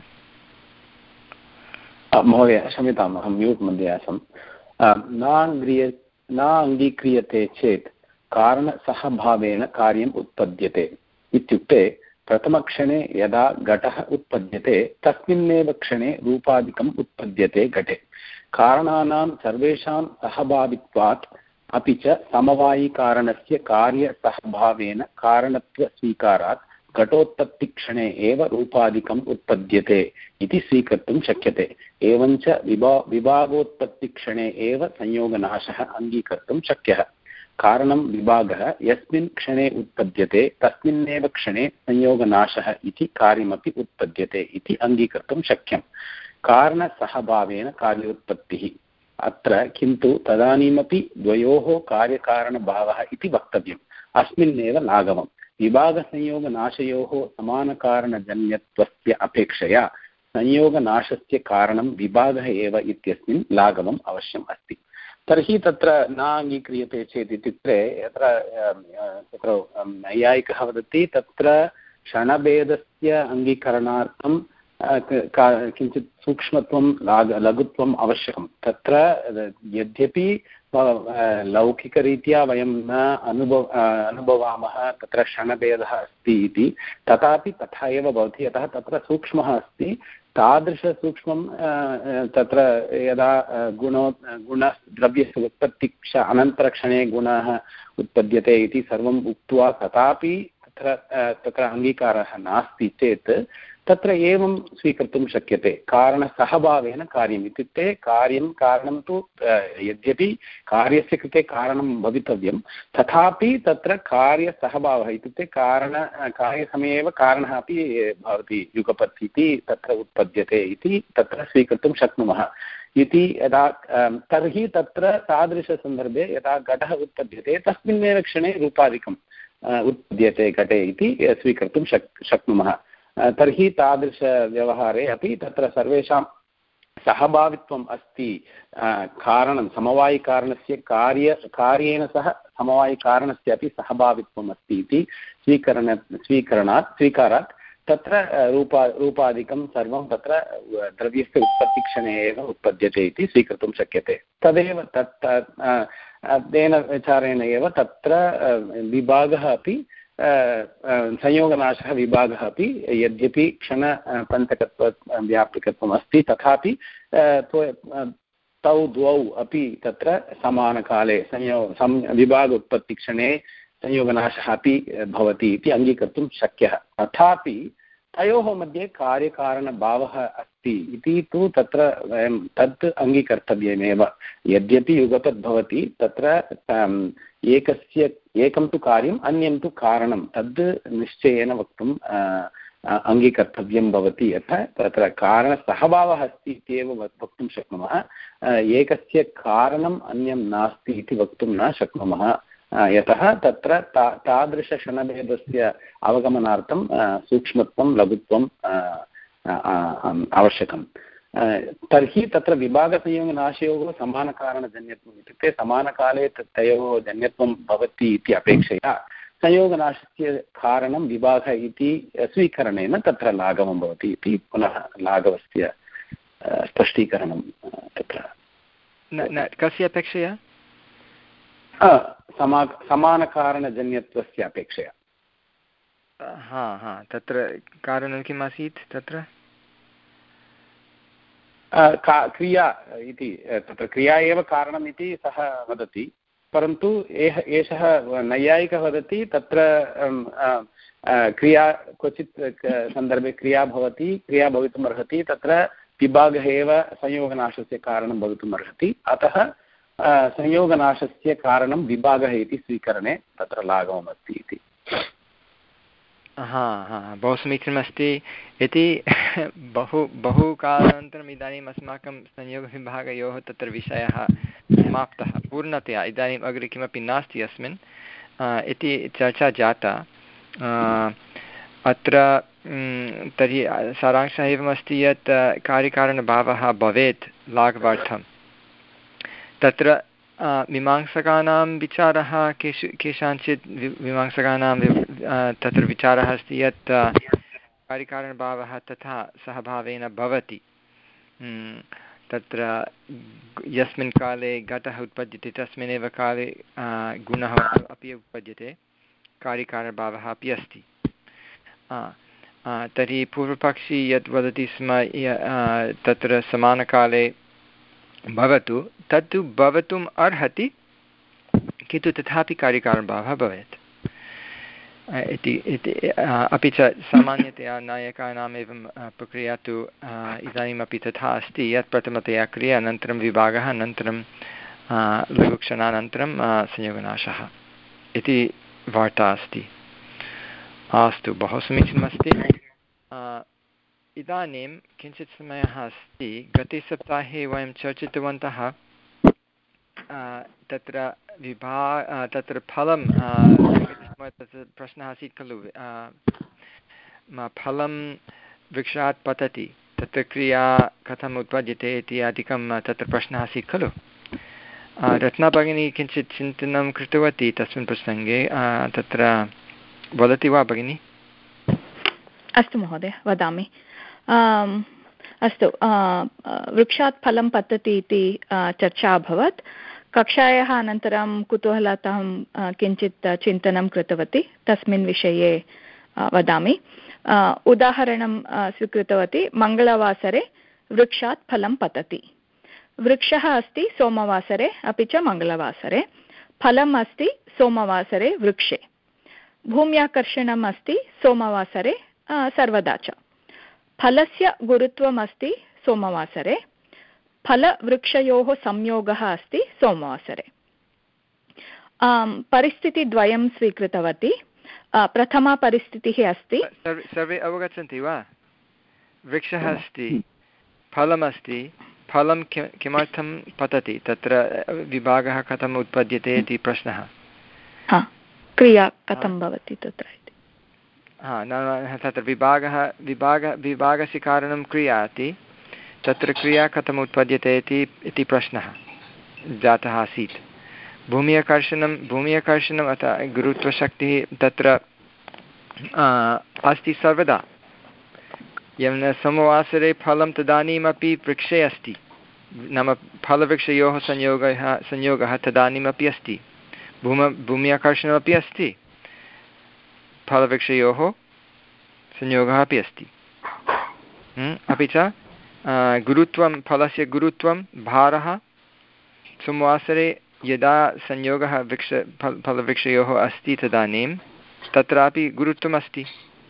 महोदय क्षम्यताम्, अहं म्यूट् मध्ये आसम्। नाङ्ग्रिय न अङ्गीक्रियते चेत् कारणसहभावेन कार्यम् उत्पद्यते इत्युक्ते प्रथमक्षणे यदा घटः उत्पद्यते तस्मिन्नेव क्षणे रूपादिकम् उत्पद्यते घटे। कारणानां सर्वेषां सहभावित्वात् अपि च समवायिकारणस्य कार्यसहभावेन कारणत्वस्वीकारात् घटोत्पत्तिक्षणे एव रूपादिकम् उत्पद्यते इति स्वीकर्तुं शक्यते। एवञ्च विभा विभागोत्पत्तिक्षणे एव संयोगनाशः अङ्गीकर्तुं शक्यः। कारणं विभागः यस्मिन् क्षणे उत्पद्यते तस्मिन्नेव क्षणे संयोगनाशः इति कार्यमपि उत्पद्यते इति अङ्गीकर्तुं शक्यम्। कारणसहभावेन कार्योत्पत्तिः अत्र किन्तु तदानीमपि द्वयोः कार्यकारणभावः इति वक्तव्यम्। अस्मिन्नेव लाघवम्। विभागसंयोगनाशयोः समानकारणजन्यत्वस्य अपेक्षया संयोगनाशस्य कारणं विभागः एव इत्यस्मिन् लाघवम् अवश्यम् अस्ति। तर्हि तत्र न अङ्गीक्रियते चेत् इत्युक्ते यत्र तत्र नैयायिकः वदति तत्र क्षणभेदस्य अङ्गीकरणार्थं किञ्चित् सूक्ष्मत्वं लघुत्वम् आवश्यकं। तत्र यद्यपि लौकिकरीत्या वयं न अनुभव अनुभवामः तत्र क्षणभेदः अस्ति इति, तथापि तथा एव भवति, यतः तत्र सूक्ष्मः अस्ति। तादृशसूक्ष्मं तत्र यदा गुणो गुणद्रव्यस्य उत्पत्तिक्ष अनन्तरक्षणे गुणः उत्पद्यते इति सर्वम् उक्त्वा तथापि तत्र तत्र अङ्गीकारः नास्ति चेत् तत्र एवं स्वीकर्तुं शक्यते। कारणसहभावेन कार्यम् इत्युक्ते कार्यं कारणं तु यद्यपि कार्यस्य कृते कारणं भवितव्यं, तथापि तत्र कार्यसहभावः इत्युक्ते कारण कार्यसमये एव कारणः अपि भवति, युगपत् इति तत्र उत्पद्यते इति तत्र स्वीकर्तुं शक्नुमः इति। यदा तर्हि तत्र तादृशसन्दर्भे यदा घटः उत्पद्यते तस्मिन्नेव क्षणे रूपादिकम् उत्पद्यते घटे इति स्वीकर्तुं शक् शक्नुमः तर्हि तादृशव्यवहारे अपि तत्र सर्वेषां सहभावित्वम् अस्ति। कारणं समवायिकारणस्य कार्य कार्येण सह समवायिकारणस्य अपि सहभावित्वम् अस्ति इति स्वीकरण स्वीकरणात् स्वीकारात् तत्र रूपा रूपादिकं सर्वं तत्र द्रव्यस्य उत्पत्तिक्षणे एव उत्पद्यते इति स्वीकर्तुं शक्यते। तदेव तत् तेन विचारेण एव तत्र विभागः अपि संयोगनाशः विभागः अपि यद्यपि क्षणपञ्चकत्व व्याप्तिकत्वम् अस्ति तथापि तौ द्वौ अपि तत्र समानकाले संयोग सं विभाग उत्पत्तिक्षणे संयोगनाशः अपि भवति इति अङ्गीकर्तुं शक्यः। तथापि तयोः मध्ये कार्यकारणभावः अस्ति इति तु तत्र वयं तत् अङ्गीकर्तव्यमेव। यद्यपि युगपद् भवति तत्र एकस्य एकं तु कार्यम् अन्यं तु कारणं तद् निश्चयेन वक्तुम् अङ्गीकर्तव्यं भवति। यथा तत्र कारणसहभावः अस्ति इत्येव वक्तुं शक्नुमः, एकस्य कारणम् अन्यं नास्ति इति वक्तुं न शक्नुमः, यतः तत्र ता तादृशक्षणभेदस्य अवगमनार्थं सूक्ष्मत्वं लघुत्वम् आवश्यकं। तर्हि तत्र विभागसंयोगनाशयोः समानकारणजन्यत्वम् इत्युक्ते समानकाले तयोः जन्यत्वं भवति इति अपेक्षया संयोगनाशस्य कारणं विभागः इति स्वीकरणेन तत्र लाघवं भवति इति पुनः लाघवस्य स्पष्टीकरणं तत्र न कस्य अपेक्षया समा समानकारणजन्यत्वस्य अपेक्षया। हा हा तत्र कारणं किम् आसीत् तत्र क्रिया इति तत्र क्रिया एव कारणम् इति सः वदति, परन्तु एह एषः नैयायिकः वदति तत्र क्रिया क्वचित् सन्दर्भे क्रिया भवति, क्रिया भवितुम् अर्हति, तत्र विभागः एव संयोगनाशस्य कारणं भवितुम् अर्हति, अतः संयोगनाशस्य कारणं विभागः इति स्वीकरणे तत्र लाघवमस्ति इति। हा हा बहु समीचीनमस्ति इति बहु बहु कालानन्तरम् इदानीम् अस्माकं संयोगविभागयोः तत्र विषयः समाप्तः पूर्णतया, इदानीम् अग्रे किमपि नास्ति अस्मिन् इति चर्चा जाता। अत्र तर्हि सारांशः एवमस्ति यत् कार्यकारणभावः भवेत् लाघवार्थं। तत्र मीमांसकानां विचारः केषु केषाञ्चित् मीमांसकानां तत्र विचारः अस्ति यत् कार्यकारणभावः तथा सहभावेन भवति। तत्र यस्मिन् काले घटः उत्पद्यते तस्मिन्नेव काले गुणः अपि उत्पद्यते, कार्यकारणभावः अपि अस्ति। तर्हि पूर्वपक्षी यत् वदति स्म तत्र समानकाले भवतु, तत्तु भवितुम् अर्हति, किन्तु तथापि कार्यकारणभावः भवेत् इति। अपि च सामान्यतया नायकानाम् एवं प्रक्रिया तु इदानीमपि तथा अस्ति यत् प्रथमतया क्रिया, अनन्तरं विभागः, अनन्तरं लघुक्षणानन्तरं संयोगनाशः इति वार्ता अस्ति। अस्तु, बहु समीचीनमस्ति। इदानीं किञ्चित् समयः अस्ति। गते सप्ताहे वयं चर्चितवन्तः तत्र विभा तत्र फलं तत्र प्रश्नः आसीत् खलु, फलं वृक्षात् पतति, तत्र क्रिया कथम् उत्पद्यते इत्यादिकं तत्र प्रश्नः आसीत् खलु। रत्ना भगिनी किञ्चित् चिन्तनं कृतवती तस्मिन् प्रसङ्गे, तत्र वदति वा भगिनी? अस्तु महोदय, वदामि। अस्तु, वृक्षात् फलं पतति इति चर्चा अभवत्। कक्षायाः अनन्तरं कुतूहलार्थं किञ्चित् चिन्तनं कृतवती, तस्मिन् विषये वदामि। उदाहरणं स्वीकृतवती। मङ्गलवासरे वृक्षात् फलं पतति। वृक्षः अस्ति सोमवासरे अपि च मङ्गलवासरे, फलम् अस्ति सोमवासरे वृक्षे, भूम्याकर्षणम् अस्ति सोमवासरे सर्वदा च, फलस्य गुरुत्वम् अस्ति सोमवासरे, फलवृक्षयोः संयोगः अस्ति सोमवासरे। परिस्थितिद्वयं स्वीकृतवती। प्रथमा परिस्थितिः अस्ति, सर्वे अवगच्छन्ति वा? वृक्षः अस्ति, फलमस्ति, फलं किमर्थं पतति, तत्र विभागः कथम् उत्पद्यते इति प्रश्नः। क्रिया कथं भवति तत्र इति। हा, न तत्र विभागः विभाग विभागस्य कारणं क्रिया अस्ति, तत्र क्रिया कथम् उत्पद्यते इति इति प्रश्नः जातः आसीत्। भूम्याकर्षणं भूम्याकर्षणम् अतः गुरुत्वशक्तिः तत्र अस्ति सर्वदा। यं सोमवासरे फलं तदानीमपि वृक्षे अस्ति, नाम फलवृक्षयोः संयोगः संयोगः तदानीमपि अस्ति, भूम भूम्याकर्षणमपि अस्ति, फलवृक्षयोः संयोगः अपि अस्ति। अपि च गुरुत्वं, फलस्य गुरुत्वं, भारः, सोमवासरे यदा संयोगः वृक्ष फल फलवृक्षयोः अस्ति तदानीं तत्रापि गुरुत्वमस्ति।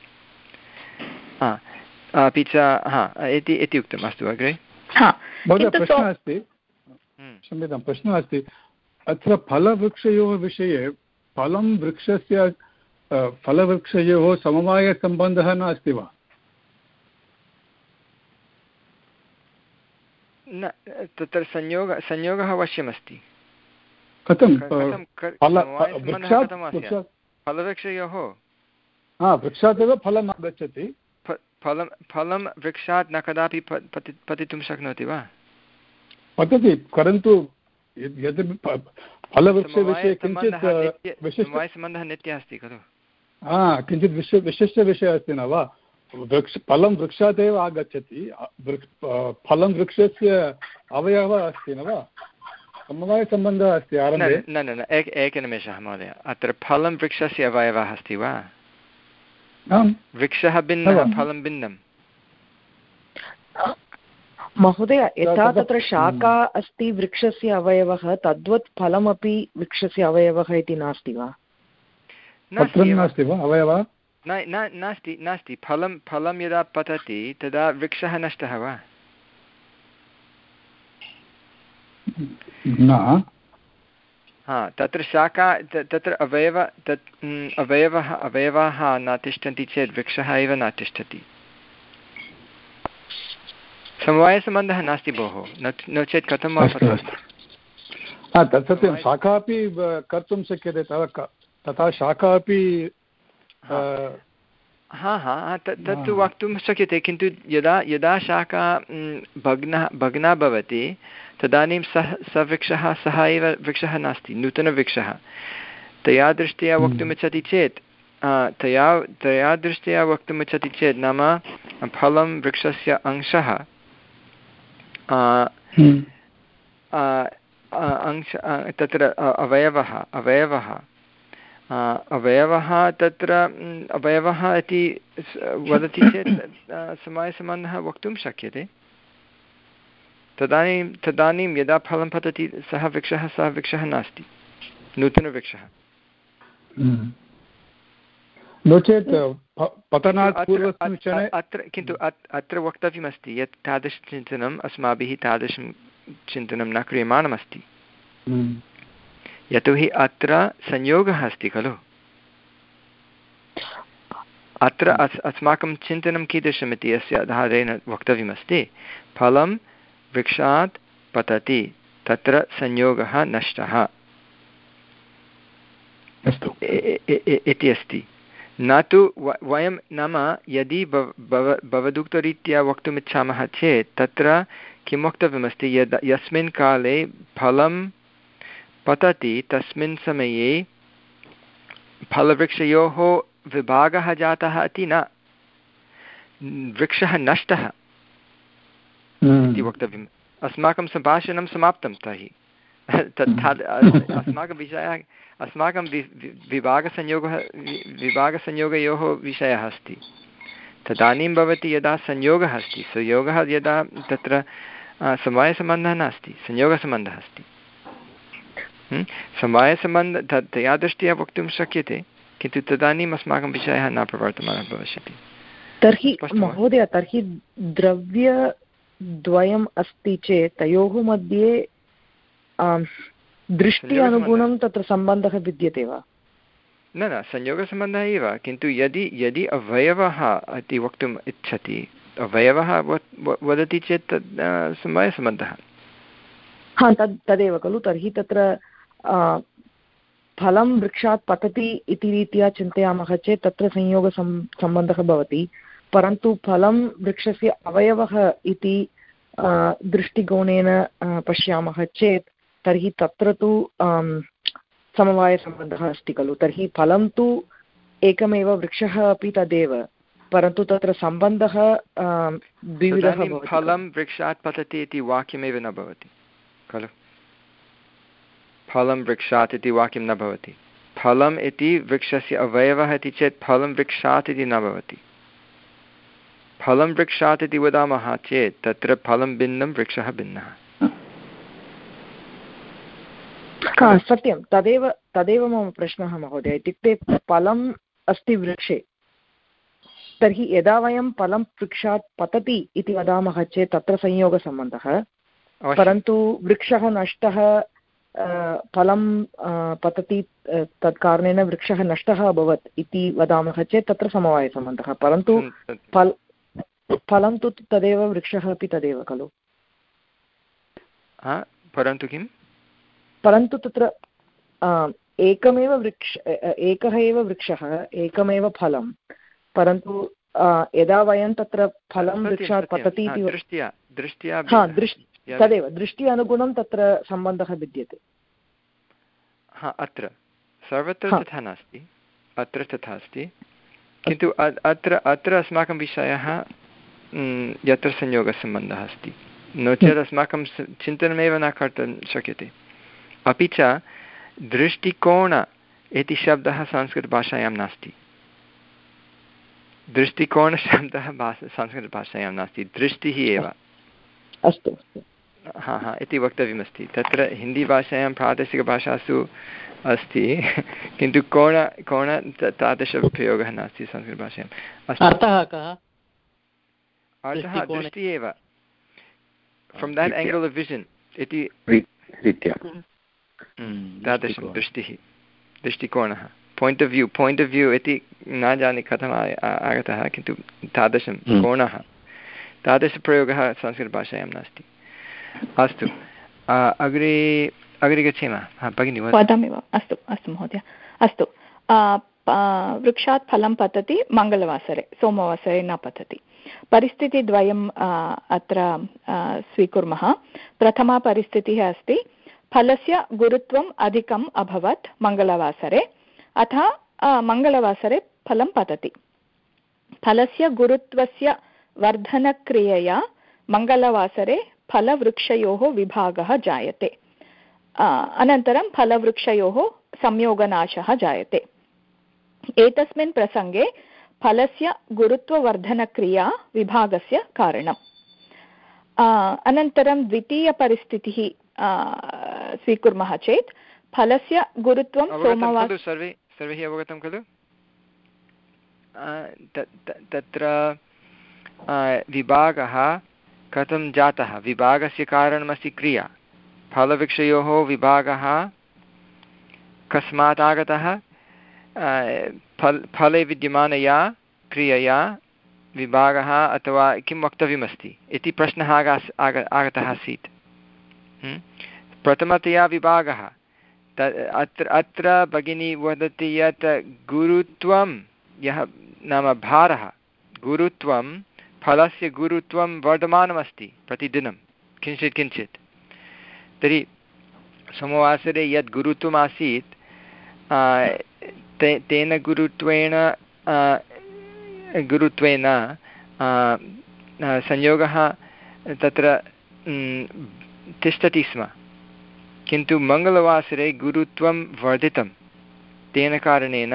अपि च हा इति इति उक्तम्। अस्तु, अग्रे। महोदय, प्रश्नः अस्ति, क्षम्यतां, प्रश्नः अस्ति। अत्र फलवृक्षयोः विषये फलं वृक्षस्य फलवृक्षयोः समवायसम्बन्धः नास्ति वा? न, तत्र संयोग संयोगः अवश्यमस्ति। कथं? फलवृक्षयोः वृक्षात् एव फलम् आगच्छति। फलं फलं वृक्षात् न कदापि पति पतितुं शक्नोति वा? पतति, परन्तु यद् फलवृक्षविषये किञ्चित् समवायसम्बन्धः नित्यः अस्ति खलु। हा, किञ्चित् विशि विशिष्टविषयः अस्ति न वा? वृक्ष फलं वृक्षात् एव आगच्छति, फलं वृक्षस्य अवयवः अस्ति न वा? समवायसम्बन्धः अस्ति आरम्भे। न न न एक एकनिमेषः महोदय, अत्र फलं वृक्षस्य अवयवः अस्ति वा? वृक्षः भिन्नः, फलं भिन्नं महोदय। यथा तत्र शाखा अस्ति वृक्षस्य अवयवः, तद्वत् फलमपि वृक्षस्य अवयवः इति नास्ति वा? नास्ति वा अवयवः? नास्ति नास्ति। फलं फलं यदा पतति तदा वृक्षः नष्टः वा? न। हा, तत्र शाखा तत्र अवयव तत् अवयवः अवयवाः न तिष्ठन्ति चेत् वृक्षः एव न तिष्ठति। समवायसम्बन्धः नास्ति भोः, नो चेत् कथं वा पतति? तत् सत्यं, शाखा अपि कर्तुं शक्यते, तथा शाखा अपि। हा हा तत्तु वक्तुं शक्यते, किन्तु यदा यदा शाखा भग्नः भग्ना भवति तदानीं सः सः वृक्षः सः एव वृक्षः नास्ति, नूतनवृक्षः। तया दृष्ट्या वक्तुमिच्छति चेत् तया तया दृष्ट्या वक्तुमिच्छति चेत् नाम फलं वृक्षस्य अंशः अंश तत्र अवयवः अवयवः अवयवः तत्र अवयवः इति वदति चेत् समवायसम्बन्धः वक्तुं शक्यते। तदानीं तदानीं यदा फलं पतति सः वृक्षः सः वृक्षः नास्ति, नूतनवृक्षः। नो चेत् पतनात् पूर्वस्मिन् क्षणे अत्र किन्तु अत्र वक्तव्यमस्ति यत् तादृशचिन्तनम् अस्माभिः तादृशं चिन्तनं न क्रियमाणमस्ति, यतोहि अत्र संयोगः अस्ति खलु। अत्र अस् अस्माकं चिन्तनं कीदृशमिति अस्य आधारेण वक्तव्यमस्ति। फलं वृक्षात् पतति, तत्र संयोगः नष्टः इति अस्ति, न तु वयं नाम यदि भवदुक्तरीत्या वक्तुमिच्छामः चेत् तत्र किं वक्तव्यमस्ति, यद् यस्मिन् काले फलं पतति तस्मिन् समये फलवृक्षयोः विभागः जातः इति न, वृक्षः नष्टः इति वक्तव्यम्। अस्माकं सम्भाषणं समाप्तं तर्हि तथा अस्माकं विषयः अस्माकं वि विभागसंयोगः विभागसंयोगयोः विषयः अस्ति। तदानीं भवति यदा संयोगः अस्ति, संयोगः यदा तत्र समवायसम्बन्धः नास्ति, संयोगसम्बन्धः अस्ति। समवायसम्बन्धः तया दृष्ट्या वक्तुं शक्यते, किन्तु तदानीम् अस्माकं विषयः न प्रवर्तमानः भविष्यति। तर्हि महोदय, तर्हि द्रव्यद्वयम् अस्ति चेत् तयोः मध्ये दृष्टि अनुगुणं तत्र सम्बन्धः विद्यते वा? न न, संयोगसम्बन्धः एव, किन्तु यदि यदि अवयवः इति वक्तुम् इच्छति, अवयवः वदति चेत् तद् समवायसम्बन्धः। हा, तद् तदेव खलु। तर्हि तत्र फलं वृक्षात् पतति इति रीत्या चिन्तयामः चेत् तत्र संयोगसं सम्बन्धः भवति, परन्तु फलं वृक्षस्य अवयवः इति दृष्टिकोणेन पश्यामः चेत् तर्हि तत्र तु समवायसम्बन्धः अस्ति खलु। तर्हि फलं तु एकमेव, वृक्षः अपि तदेव, परन्तु तत्र सम्बन्धः द्विविधः भवति। फलं वृक्षात् पतति इति वाक्यमेव न भवति खलु। फलं वृक्षात् इति वाक्यं न भवति। फलम् इति वृक्षस्य अवयवः इति चेत् फलं वृक्षात् इति न भवति। फलं वृक्षात् इति वदामः चेत् तत्र फलं भिन्नं, वृक्षः भिन्नः। सत्यं, तदेव तदेव मम प्रश्नः महोदय। इत्युक्ते फलम् अस्ति वृक्षे, तर्हि यदा वयं फलं वृक्षात् पतति इति वदामः चेत् तत्र संयोगसम्बन्धः, परन्तु वृक्षः नष्टः, फलं पतति तत् कारणेन वृक्षः नष्टः अभवत् इति वदामः चेत् तत्र समवायसम्बन्धः। परन्तु फल फलं तु तदेव, वृक्षः अपि तदेव खलु। परन्तु किम्? परन्तु तत्र एकमेव वृक्ष एकः एव वृक्षः, एकमेव फलं, परन्तु यदा वयं तत्र फलं वृक्षात् पतति इति दृष्ट्या दृष्ट्या हा दृष्टि तदेव दृष्टि अनुगुणं तत्र सम्बन्धः विद्यते। हा, अत्र सर्वत्र तथा नास्ति, अत्र तथा अस्ति, किन्तु अत्र अत्र अस्माकं विषयः यत्र संयोगसम्बन्धः अस्ति, नो चेत् अस्माकं चिन्तनमेव न कर्तुं शक्यते। अपि च दृष्टिकोण इति शब्दः संस्कृतभाषायां नास्ति। दृष्टिकोणशब्दः भाषा संस्कृतभाषायां नास्ति, दृष्टिः एव। अस्तु हा हा इति वक्तव्यमस्ति। तत्र हिन्दीभाषायां प्रादेशिकभाषासु अस्ति, किन्तु कोण कोण तादृशप्रयोगः नास्ति संस्कृतभाषायाम्। अर्थः कः? अर्थः दृष्टिः एव, from that angle of vision इति तादृशं दृष्टिः, दृष्टिकोणः, point of view, point of view इति न जाने कथम् आगतः, किन्तु तादृशं कोणः, तादृशप्रयोगः संस्कृतभाषायां नास्ति। अस्तु, अग्रे अग्रे गच्छेम। हा भगिनि वदामि वा? अस्तु अस्तु महोदय। अस्तु, वृक्षात् फलं पतति मङ्गलवासरे, सोमवासरे न पतति। परिस्थितिद्वयम् अत्र स्वीकुर्मः। प्रथमा परिस्थितिः अस्ति फलस्य गुरुत्वम् अधिकम् अभवत् मङ्गलवासरे, अतः मङ्गलवासरे फलं पतति। फलस्य गुरुत्वस्य वर्धनक्रियया मङ्गलवासरे फलवृक्षयोः विभागः जायते। अनन्तरं फलवृक्षयोः संयोगनाशः जायते। एतस्मिन् प्रसङ्गे फलस्य गुरुत्ववर्धनक्रिया विभागस्य कारणम्। अनन्तरं द्वितीयपरिस्थितिः स्वीकुर्मः चेत् फलस्य गुरुत्वं सोमवासरे सर्वे सर्वैः अवगतं खलु? तत्र विभागः कथं जातः? विभागस्य कारणमस्ति क्रिया। फलवृक्षयोः विभागः कस्मात् आगतः? फल फले विद्यमानया क्रियया विभागः, अथवा किं वक्तव्यमस्ति इति प्रश्नः आगास् आग आगतः आसीत्। प्रथमतया विभागः, अत्र अत्र भगिनी वदति यत् गुरुत्वं यः नाम भारः, गुरुत्वं फलस्य गुरुत्वं वर्धमानमस्ति प्रतिदिनं किञ्चित् किञ्चित्। तर्हि सोमवासरे यद् गुरुत्वम् आसीत् ते तेन गुरुत्वेन गुरुत्वेन संयोगः तत्र तिष्ठति स्म, किन्तु मङ्गलवासरे गुरुत्वं वर्धितं, तेन कारणेन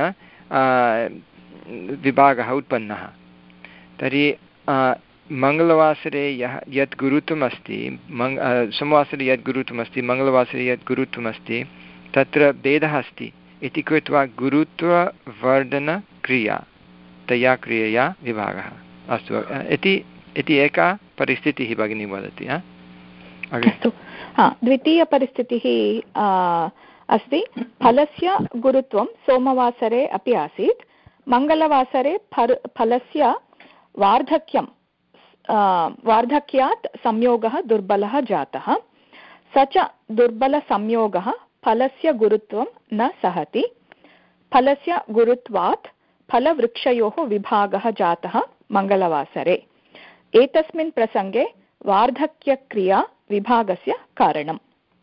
विभागः उत्पन्नः। तर्हि मङ्गलवासरे यः यत् गुरुत्वमस्ति, मङ् सोमवासरे यत् गुरुत्वमस्ति, मङ्गलवासरे यत् गुरुत्वमस्ति, तत्र भेदः अस्ति इति कृत्वा गुरुत्ववर्धनक्रिया तया क्रियया विभागः। अस्तु, इति इति एका परिस्थितिः भगिनी वदति। अस्तु, हा, द्वितीयपरिस्थितिः अस्ति फलस्य गुरुत्वं सोमवासरे अपि आसीत्, मङ्गलवासरे फल फलस्य वार्धक्यं वार्धक्यात् संयोगः दुर्बलः जातः। स च दुर्बलसंयोगः फलस्य गुरुत्वं न सहति। फलस्य गुरुत्वात् फलवृक्षयोः विभागः जातः मङ्गलवासरे। एतस्मिन् प्रसङ्गे वार्धक्यक्रिया विभागस्य कारणम्।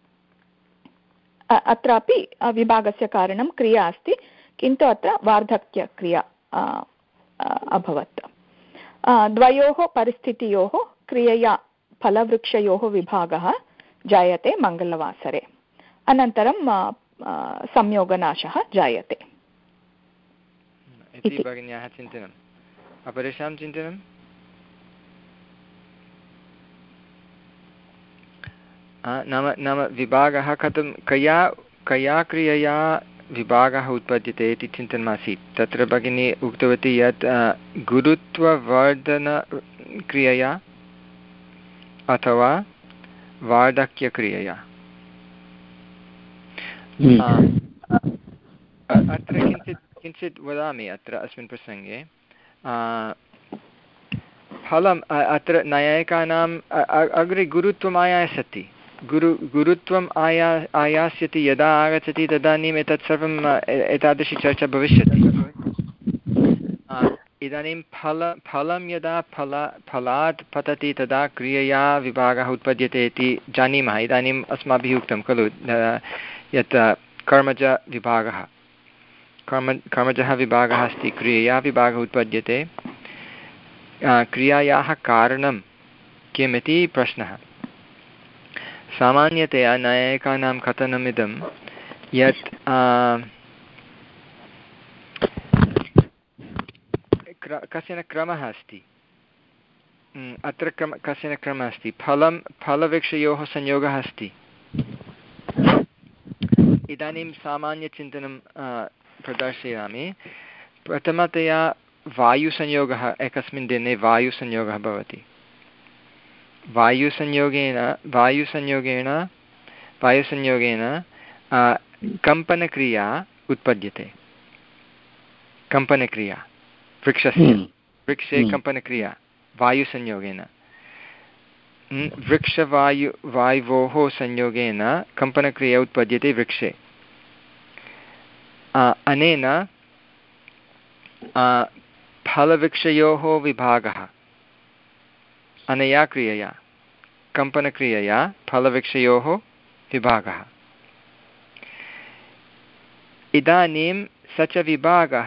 अत्रापि विभागस्य कारणं क्रिया अस्ति, किन्तु अत्र वार्धक्यक्रिया अभवत्। द्वयोः परिस्थितियोः क्रियया फलवृक्षयोः विभागः जायते मङ्गलवासरे, अनन्तरं संयोगनाशः जायते इति भगिन्याः चिन्तनम्। अपरेषां चिन्तनं? नाम नाम विभागः कथं कया कया क्रियया विभागः उत्पद्यते इति चिन्तनमासीत्। तत्र भगिनी उक्तवती यत् गुरुत्ववर्धनक्रियया अथवा वार्धक्यक्रियया। अत्र किञ्चित् किञ्चित् वदामि। अत्र अस्मिन् प्रसङ्गे फलम् अत्र नैयायिकानाम् अग्रे गुरुत्वम् आयास्यति, गुरु गुरुत्वम् आया आयास्यति यदा आगच्छति तदानीम् एतत् सर्वम् एतादृशी चर्चा भविष्यति। इदानीं फल फलं यदा फल फलात् पतति तदा क्रियया विभागः उत्पद्यते इति जानीमः। इदानीम् अस्माभिः उक्तं खलु यत् कर्मजविभागः कर्म कर्मजः विभागः अस्ति, क्रियया विभागः उत्पद्यते। क्रियायाः कारणं किम् इति प्रश्नः। सामान्यतया नैयायिकानां कथनमिदं यत् कश्चन क्रमः अस्ति, अत्र क्रम कश्चन क्रमः अस्ति, फलं फलवृक्षयोः संयोगः अस्ति। इदानीं सामान्यचिन्तनं प्रदर्शयामि। प्रथमतया वायुसंयोगः, एकस्मिन् दिने वायुसंयोगः भवति। वायुसंयोगेन वायुसंयोगेन वायुसंयोगेन कम्पनक्रिया उत्पद्यते। कम्पनक्रिया वृक्षस्य वृक्षे कम्पनक्रिया वायुसंयोगेन, वृक्षवायु वायोः संयोगेन कम्पनक्रिया उत्पद्यते वृक्षे। अनेन फलवृक्षयोः विभागः, अनया क्रियया कम्पनक्रियया फलवृक्षयोः विभागः। इदानीं स च विभागः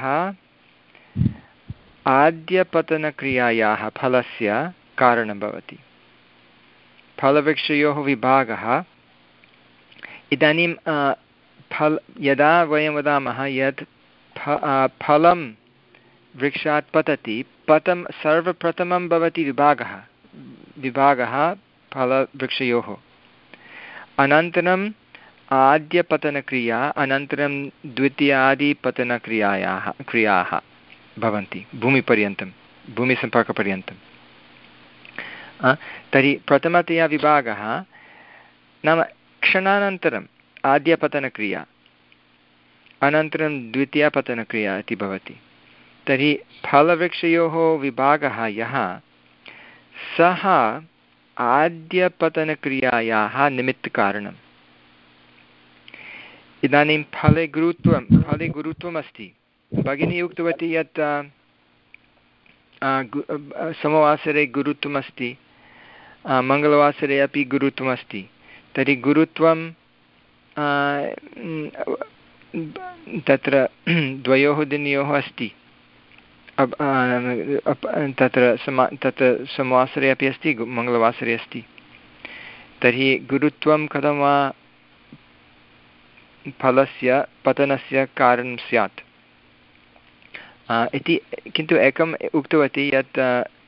आद्यपतनक्रियायाः फलस्य कारणं भवति। फलवृक्षयोः विभागः इदानीं फल यदा वयं वदामः यत् फलं वृक्षात् पतति, पतं सर्वप्रथमं भवति विभागः विभागः फलवृक्षयोः, अनन्तरम् आद्यपतनक्रिया, अनन्तरं द्वितीयादिपतनक्रियायाः क्रियाः भवन्ति भूमिपर्यन्तं, भूमिसम्पर्कपर्यन्तं। तर्हि प्रथमतया विभागः नाम क्षणानन्तरम् आद्यपतनक्रिया, अनन्तरं द्वितीयपतनक्रिया इति भवति। तर्हि फलवृक्षयोः विभागः यः, सः आद्यपतनक्रियायाः निमित्तकारणम्। इदानीं फले गुरुत्वं फले गुरुत्वम् अस्ति। भगिनी उक्तवती यत् सोमवासरे गुरुत्वमस्ति, मङ्गलवासरे अपि गुरुत्वमस्ति। तर्हि गुरुत्वं तत्र द्वयोः दिनयोः अस्ति। तत्र समा तत्र सोमवासरे अपि अस्ति, मङ्गलवासरे अस्ति। तर्हि गुरुत्वं कथं वा फलस्य पतनस्य कारणं स्यात् इति। किन्तु एकम् उक्तवती यत्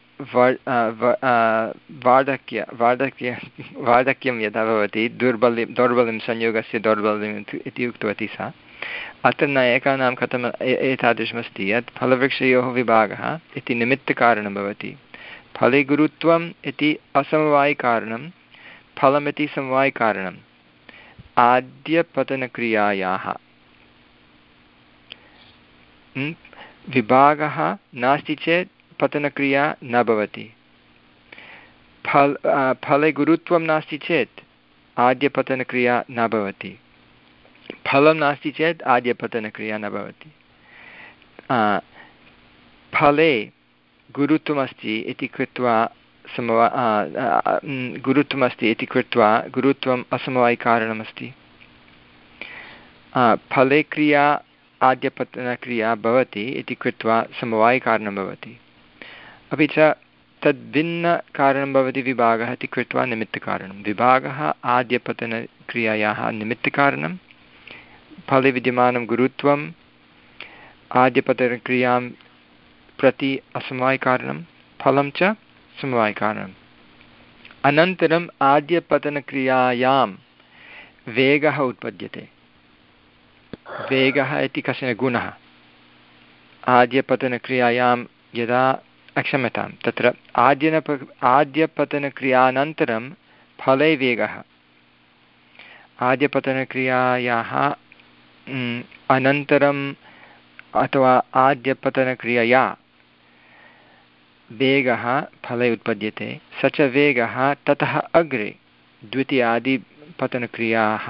वार्धक्य वार्धक्य वार्धक्यं यदा भवति, दुर्बल्यं दौर्बल्यं संयोगस्य दौर्बल्यम् इति उक्तवती सा। अत्र नायकानां कथम् एतादृशमस्ति यत् फलवृक्षयोः विभागः इति निमित्तकारणं भवति, फले गुरुत्वम् इति असमवायिकारणं, फलमिति समवायिकारणम् आद्यपतनक्रियायाः। विभागः नास्ति चेत् पतनक्रिया न भवति। फल फले गुरुत्वं नास्ति चेत् आद्यपतनक्रिया न भवति। फलं नास्ति चेत् आद्यपतनक्रिया न भवति। फले गुरुत्वमस्ति इति कृत्वा समवा गुरुत्वमस्ति इति कृत्वा गुरुत्वम् असमवायिकारणमस्ति। फले क्रिया आद्यपतनक्रिया भवति इति कृत्वा समवायिकारणं भवति। अपि च तद्भिन्नकारणं भवति विभागः इति कृत्वा निमित्तकारणं। विभागः आद्यपतनक्रियायाः निमित्तकारणं, फले विद्यमानं गुरुत्वम् आद्यपतनक्रियां प्रति असमवायिकारणं, फलं च समवायिकारणम्। अनन्तरम् आद्यपतनक्रियायां वेगः उत्पद्यते। वेगः इति कश्चन गुणः आद्यपतनक्रियायां यदा क्षम्यतां तत्र आद्यनप आद्यपतनक्रियानन्तरं फले वेगः, आद्यपतनक्रियायाः अनन्तरम् अथवा आद्यपतनक्रियया वेगः फले उत्पद्यते। स च वेगः ततः अग्रे द्वितीयादिपतनक्रियाः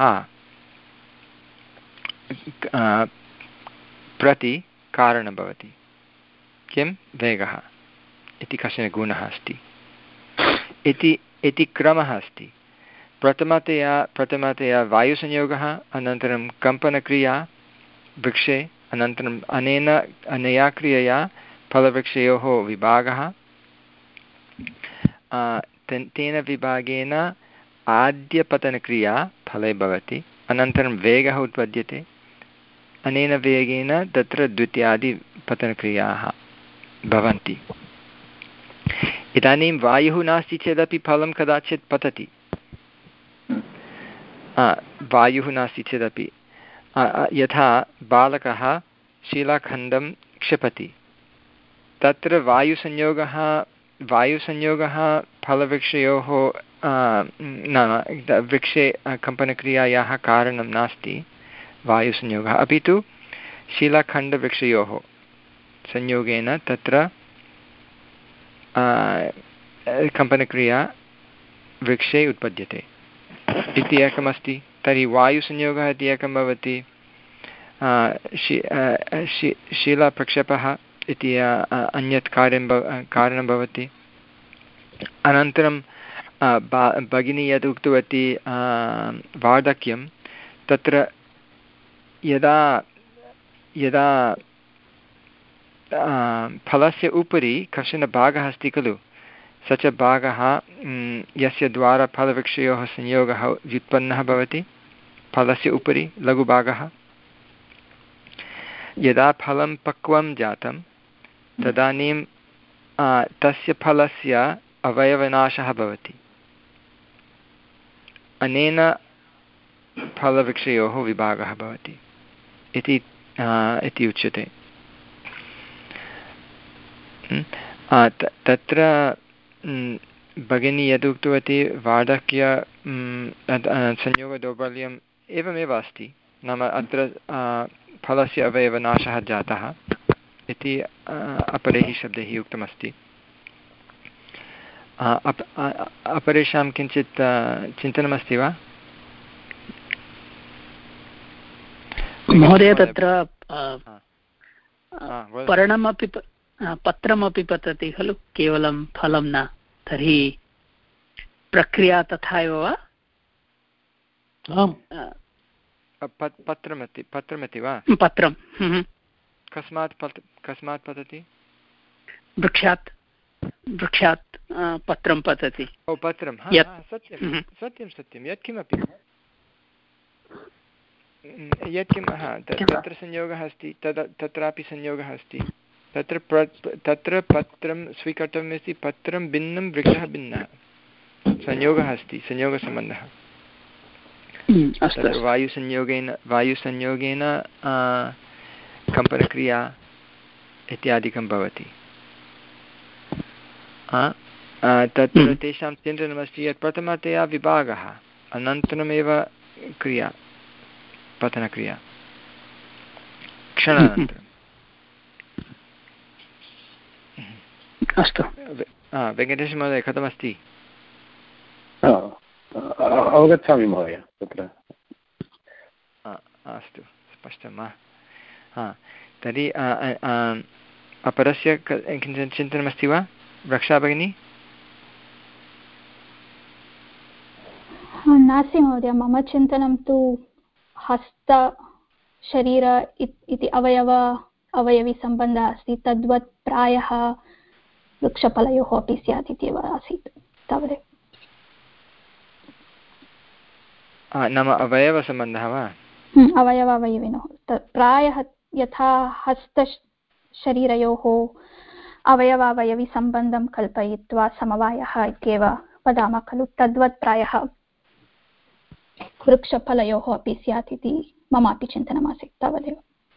प्रति कारणं भवति। किं? वेगः इति कश्चन गुणः अस्ति इति इति क्रमः अस्ति। प्रथमतया प्रथमतया वायुसंयोगः, अनन्तरं कम्पनक्रिया वृक्षे, अनन्तरम् अनेन अनया क्रियया फलवृक्षयोः विभागः, तेन विभागेन आद्यपतनक्रिया फले भवति, अनन्तरं वेगः उत्पद्यते, अनेन वेगेन तत्र द्वितीयादिपतनक्रियाः भवन्ति। इदानीं वायुः नास्ति चेदपि फलं कदाचित् पतति, वायुः नास्ति चेदपि, यथा बालकः शिलाखण्डं क्षिपति, तत्र वायुसंयोगः वायुसंयोगः फलवृक्षयोः नाम वृक्षे कम्पनक्रियायाः कारणं नास्ति वायुसंयोगः, अपि तु शिलाखण्डवृक्षयोः संयोगेन तत्र कम्पनक्रिया वृक्षे उत्पद्यते इति एकमस्ति। तर्हि वायुसंयोगः इति एकं भवति, शिलाप्रक्षेपः इति अन्यत् कार्यं कारणं भवति। अनन्तरं भगिनी यद् उक्तवती वार्धक्यं, तत्र यदा यदा फलस्य उपरि कश्चन भागः अस्ति खलु, स च भागः यस्य द्वारा फलवृक्षयोः संयोगः व्युत्पन्नः भवति, फलस्य उपरि लघुभागः, यदा फलं पक्वं जातं तदानीं तस्य फलस्य अवयवनाशः भवति, अनेन फलवृक्षयोः विभागः भवति इति इति उच्यते। तत्र भगिनी यदुक्तवती वार्धक्य संयोगदौर्बल्यम् एवमेव अस्ति, नाम अत्र फलस्य अवयवनाशः जातः इति अपरैः शब्दैः उक्तमस्ति। अप अपरेषां किञ्चित् चिन्तनमस्ति वा महोदय? तत्र पर्णमपि पत्रमपि पतति खलु, केवलं फलं न, तर्हि प्रक्रिया तथा एव वा? पत्रमति पत्रमति वा? पत्रं कस्मात् पत कस्मात् पतति? वृक्षात् वृक्षात् पत्रं पतति। ओ पत्रं, सत्यं सत्यं सत्यं, यत्किमपि यत्किं तत्र संयोगः अस्ति, तद् तत्रापि संयोगः अस्ति, तत्र प्र तत्र पत्रं स्वीकर्तव्यमस्ति, पत्रं भिन्नं वृक्षः भिन्नः, संयोगः अस्ति, संयोगसम्बन्धः। तत्र वायुसंयोगेन वायुसंयोगेन कम्पनक्रिया इत्यादिकं भवति। तत्र तेषां चिन्तनमस्ति यत् प्रथमतया विभागः, अनन्तरमेव क्रिया, पतनक्रिया क्षणानन्तरम्। अस्तु, वेङ्कटेशमहोदय कथमस्ति? अवगच्छामि महोदय। तत्र अस्तु, स्पष्टं वा? हा, तर्हि अपरस्य किञ्चित् चिन्तनमस्ति वा रक्षा भगिनी? नास्ति महोदय, मम चिन्तनं तु हस्त शरीर इति अवयव अवयवीसम्बन्धः अस्ति, तद्वत् प्रायः वृक्षफलयोः अपि स्यात् इत्येव आसीत्, तावदेव। नाम अवयवसम्बन्धः वा? अवयव अवयविनोः प्रायः यथा हस्तशरीरयोः अवयवावयविसम्बन्धं कल्पयित्वा समवायः इत्येव वदामः खलु, तद्वत् प्रायः वृक्षफलयोः अपि स्यात् इति ममापि चिन्तनमासीत्, तावदेव।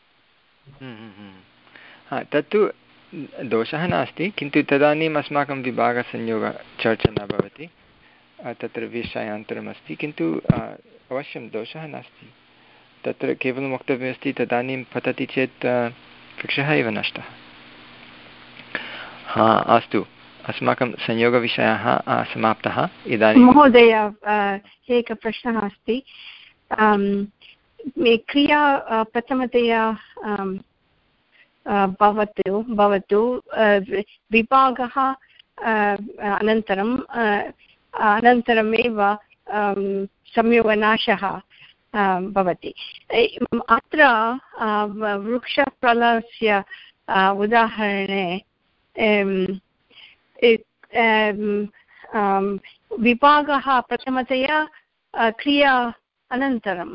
तत्तु दोषः नास्ति, किन्तु तदानीम् अस्माकं विभागसंयोगचर्चा न भवति, तत्र विषयान्तरमस्ति, किन्तु अवश्यं दोषः नास्ति। तत्र केवलं वक्तव्यमस्ति तदानीं पतति चेत् वृक्षः एव नष्टः। हा, अस्तु, अस्माकं संयोगविषयः समाप्तः। इदानीं महोदय एकः प्रश्नः अस्ति। क्रिया प्रथमतया भवतु भवतु विभागः अनन्तरं अनन्तरमेव संयोगनाशः भवति। अत्र वृक्षफलस्य उदाहरणे विभागः प्रथमतया क्रिया अनन्तरं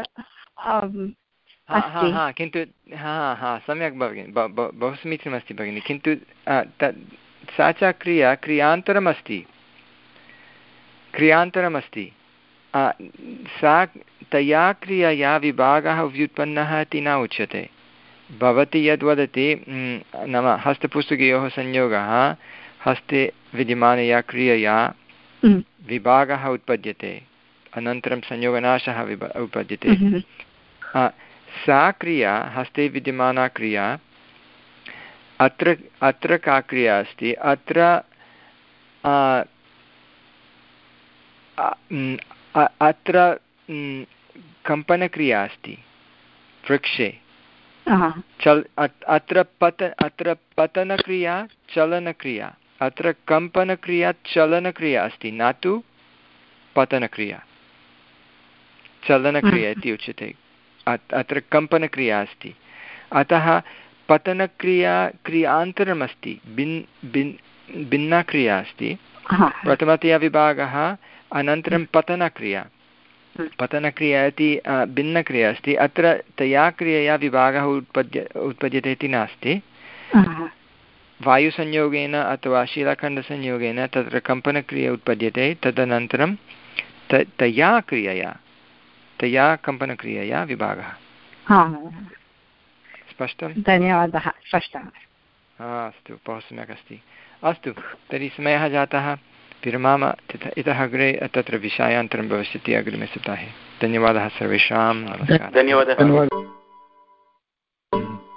किन्तु हा हा सम्यक् भगिनि बहु समीचीनमस्ति भगिनि किन्तु सा च क्रिया क्रियान्तरमस्ति क्रियान्तरमस्ति सा तया क्रियया विभागः व्युत्पन्नः इति न उच्यते। भवती यद् वदति नाम हस्तपुस्तकयोः संयोगः हस्ते विद्यमानया क्रियया विभागः उत्पद्यते अनन्तरं संयोगनाशः विभ उत्पद्यते। सा क्रिया हस्ते विद्यमाना क्रिया अत्र अत्र का क्रिया अस्ति अत्र अत्र कम्पनक्रिया अस्ति वृक्षे चल अत्र पत अत्र पतनक्रिया चलनक्रिया अत्र कम्पनक्रिया चलनक्रिया अस्ति न तु पतनक्रिया चलनक्रिया इति उच्यते अत्र कम्पनक्रिया अस्ति अतः पतनक्रिया क्रियान्तरमस्ति भिन् भिन् भिन्ना क्रिया अस्ति प्रथमतया विभागः अनन्तरं पतनक्रिया पतनक्रिया इति भिन्नक्रिया अस्ति अत्र तया क्रियया विभागः उत्पद्य उत्पद्यते इति नास्ति वायुसंयोगेन अथवा शिलाखण्डसंयोगेन तत्र कम्पनक्रिया उत्पद्यते तदनन्तरं त तया क्रियया तया कम्पनक्रियया विभागः स्पष्टं धन्यवादः स्पष्टम् अस्तु बहु सम्यक् अस्ति अस्तु तर्हि समयः जातः विरमाम इतः अग्रे तत्र विषयान्तरं भविष्यति अग्रिमे सप्ताहे धन्यवादः सर्वेषां नमस्कारः धन्यवादः।